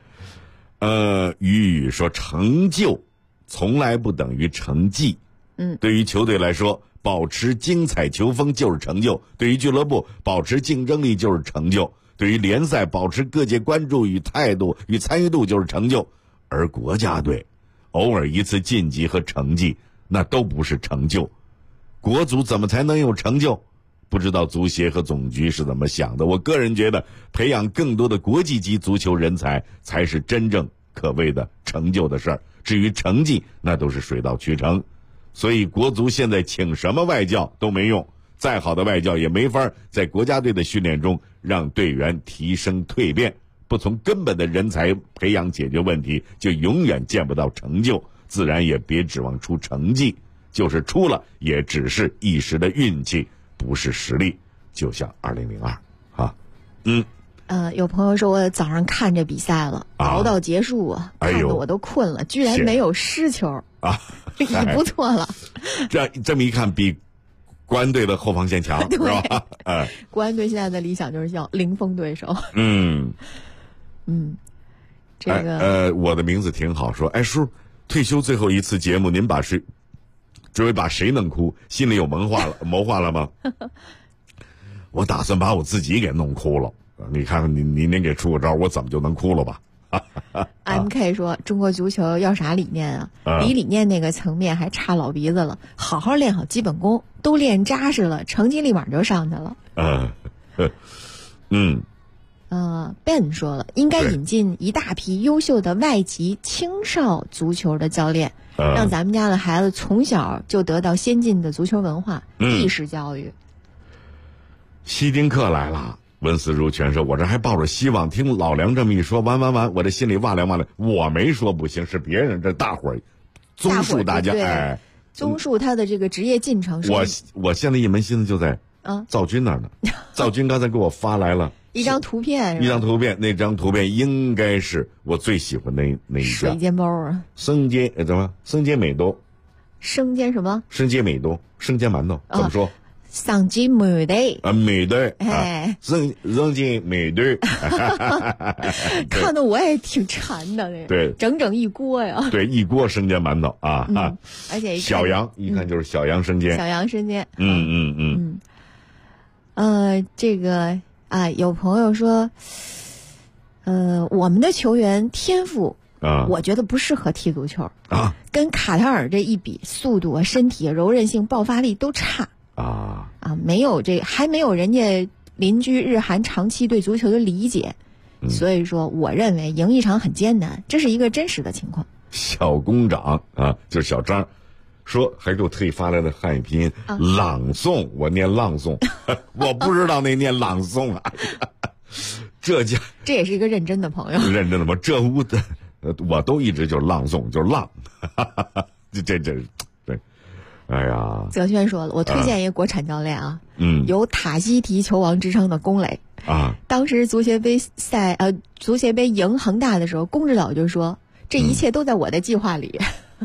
雨说，成就从来不等于成绩。对于球队来说，保持精彩球风就是成就；对于俱乐部，保持竞争力就是成就；对于联赛，保持各界关注与态度与参与度就是成就。而国家队偶尔一次晋级和成绩，那都不是成就。国足怎么才能有成就？不知道足协和总局是怎么想的。我个人觉得，培养更多的国际级足球人才才是真正可谓的成就的事儿。至于成绩，那都是水到渠成。所以国足现在请什么外教都没用，再好的外教也没法在国家队的训练中让队员提升蜕变。不从根本的人才培养解决问题，就永远见不到成就，自然也别指望出成绩。就是出了，也只是一时的运气，不是实力。就像2002啊。 有朋友说我早上看这比赛了，熬到结束啊，看得我都困了，居然没有失球啊，也不错了。 这么一看，比国安队的后防线强，是吧？ 国安队现在的理想就是要零封对手。这个我的名字挺好，说叔，退休最后一次节目，您准备把谁弄哭？心里有谋划了吗？我打算把我自己给弄哭了。你看看您给出个招，我怎么就能哭了吧 ？MK 说，中国足球要啥理念啊？比理念那个层面还差老鼻子了。好好练好基本功，都练扎实了，成绩立马就上去了。Ben 说了，应该引进一大批优秀的外籍青少足球的教练，让咱们家的孩子从小就得到先进的足球文化、意识教育。 希丁克来了。温思如全说，我这还抱着希望，听老梁这么一说，完，我这心里哇凉。我没说不行，是别人，这大伙儿综述大家， 综述他的这个职业进程。 我现在一门心思就在赵军那儿呢。赵军刚才给我发来了一张图片， 那张图片应该是我最喜欢那一张水煎包啊， 生煎美多， 生煎什么？ 生煎美豆，生煎馒头怎么说？ 生煎美豆啊，美豆， 哎， 生煎美豆， 看得我也挺馋的， 对， 整整一锅呀， 对，一锅生煎馒头啊啊， 而且小羊一看就是小羊生煎， 小羊生煎，这个啊，有朋友说，我们的球员天赋。我觉得不适合踢足球啊， 跟卡塔尔这一比，速度啊、身体、柔韧性、爆发力都差啊，没有还没有人家邻居日韩长期对足球的理解，所以说我认为赢一场很艰难，这是一个真实的情况。 小工长啊，就是小张，说还给我特意发来的汉语拼音朗诵，我念朗诵，我不知道那念朗诵啊，这也是一个认真的朋友， 认真的吗？这屋的。我都一直就是朗诵，就是浪，这对，哎呀。 泽轩说了，我推荐一个国产教练啊，有塔西提球王之称的龚磊啊。当时足协杯赢恒大的时候，龚指导就说：“这一切都在我的计划里。”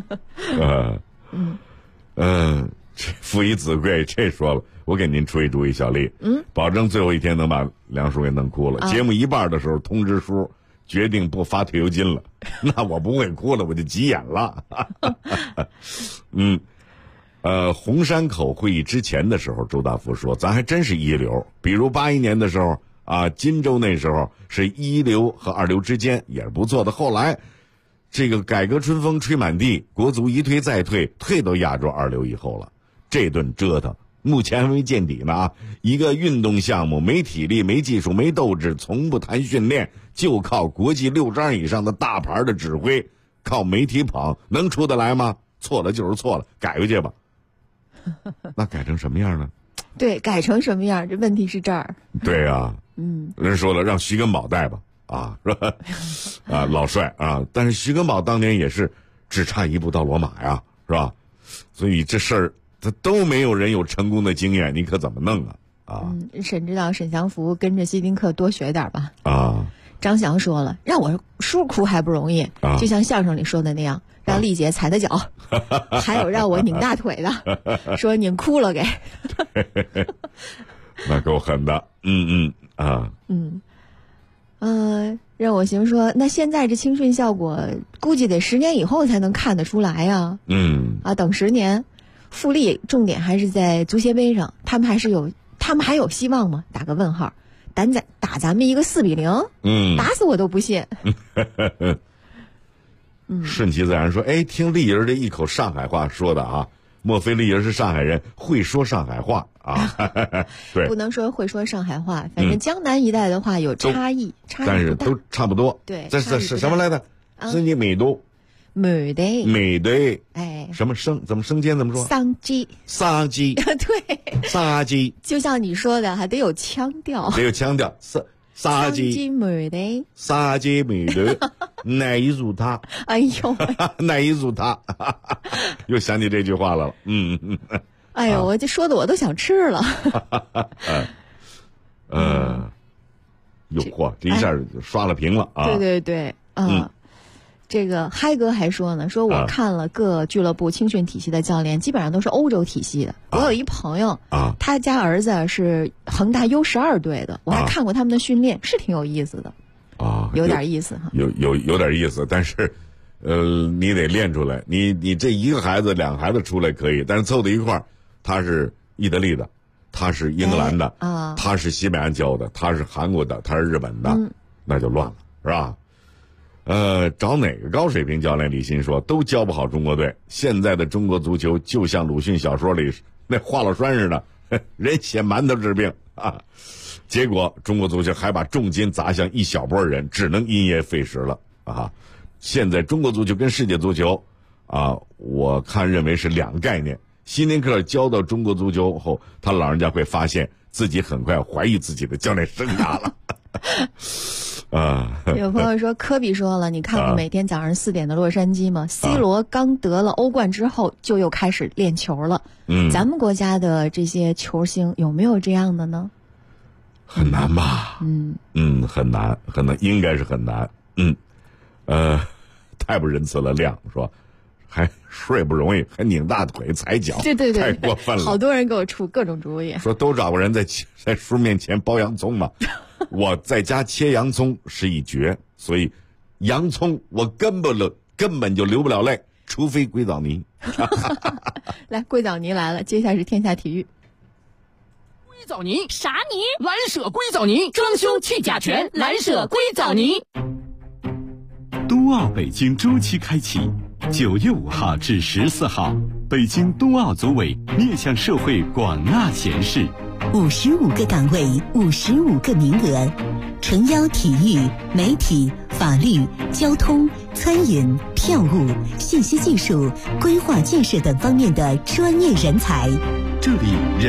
父以子贵，这说了，我给您出一主意，小丽，保证最后一天能把梁叔给弄哭了。节目一半的时候，通知书。决定不发退休金了，那我不会哭了，我就急眼了。红山口会议之前的时候，周大福说，咱还真是一流。比如81年的时候啊，金州那时候是一流和二流之间，也是不错的。后来，这个改革春风吹满地，国足一退再退，退到亚洲二流以后了。这顿折腾，目前还没见底呢啊！一个运动项目，没体力、没技术、没斗志，从不谈训练。就靠国际6张以上的大牌的指挥，靠媒体捧，能出得来吗？错了就是错了，改回去吧。那改成什么样呢？ 对，改成什么样？这问题是这儿。 对啊，人说了，让徐根宝带吧，啊，是吧？啊，老帅啊，但是徐根宝当年也是只差一步到罗马呀，是吧？所以这事儿他都没有人有成功的经验，你可怎么弄啊？啊， 沈指导沈祥福跟着希丁克多学点吧。 啊。 张翔说了，让我叔哭还不容易，就像相声里说的那样，让丽姐踩的脚，还有让我拧大腿的，说拧哭了给。 那够狠的， 任我行说，那现在这青训效果，估计得10年以后才能看得出来呀。等10年，富力重点还是在足协杯上，他们还有希望吗？打个问号。打咱们一个4-0，打死我都不信。 顺其自然说，哎，听丽人这一口上海话说的啊，莫非丽人是上海人，会说上海话啊？对， 不能说会说上海话，反正江南一带的话有差异， 但是都差不多。 对， 这是什么来的？自己美都。 美的， 哎， 什么怎么生煎怎么说？ 桑鸡， 对，杀鸡， 就像你说的，还得有腔调， 杀鸡美的， 杀鸡美的，乃一如他， 哎呦， 乃一如他，又想起这句话了， 哎呦，我这说的我都想吃了， 有嚯，这一下刷了屏了啊！ 对，这个嗨哥还说呢，说我看了各俱乐部青训体系的教练，基本上都是欧洲体系的。我有一朋友，他家儿子是恒大 U12队的，我还看过他们的训练，是挺有意思的。有点意思哈。 有点意思，但是，你得练出来。你这一个孩子、2个孩子出来可以，但是凑到一块儿，他是意大利的，他是英格兰的，他是西班牙教的，他是韩国的，他是日本的，那就乱了，是吧？找哪个高水平教练？李欣说都教不好中国队。现在的中国足球就像鲁迅小说里那华老栓似的，人血馒头治病啊。结果中国足球还把重金砸向一小波人，只能因噎废食了啊。现在中国足球跟世界足球啊，我认为是2个概念。希林克教到中国足球后，他老人家会发现自己很快怀疑自己的教练生涯了。 有朋友说，科比说了，你看过每天早上4点的洛杉矶吗？C 罗刚得了欧冠之后，就又开始练球了。咱们国家的这些球星有没有这样的呢？ 很难吧？很难，应该是很难。太不仁慈了，亮说还睡不容易，还拧大腿踩脚， 对， 太过分了。 好多人给我出各种主意， 说都找个人在叔面前剥洋葱嘛，我在家切洋葱是一绝，所以洋葱我根本就流不了泪，除非硅藻泥。 来，硅藻泥来了，接下来是天下体育。 硅藻泥啥泥？蓝舍硅藻泥，装修去甲醛，蓝舍硅藻泥。 冬奥北京周期开启，9月5号至14号，北京冬奥组委面向社会广纳贤士 ，55个岗位，55个名额，诚邀体育、媒体、法律、交通、餐饮、票务、信息技术、规划建设等方面的专业人才。 这里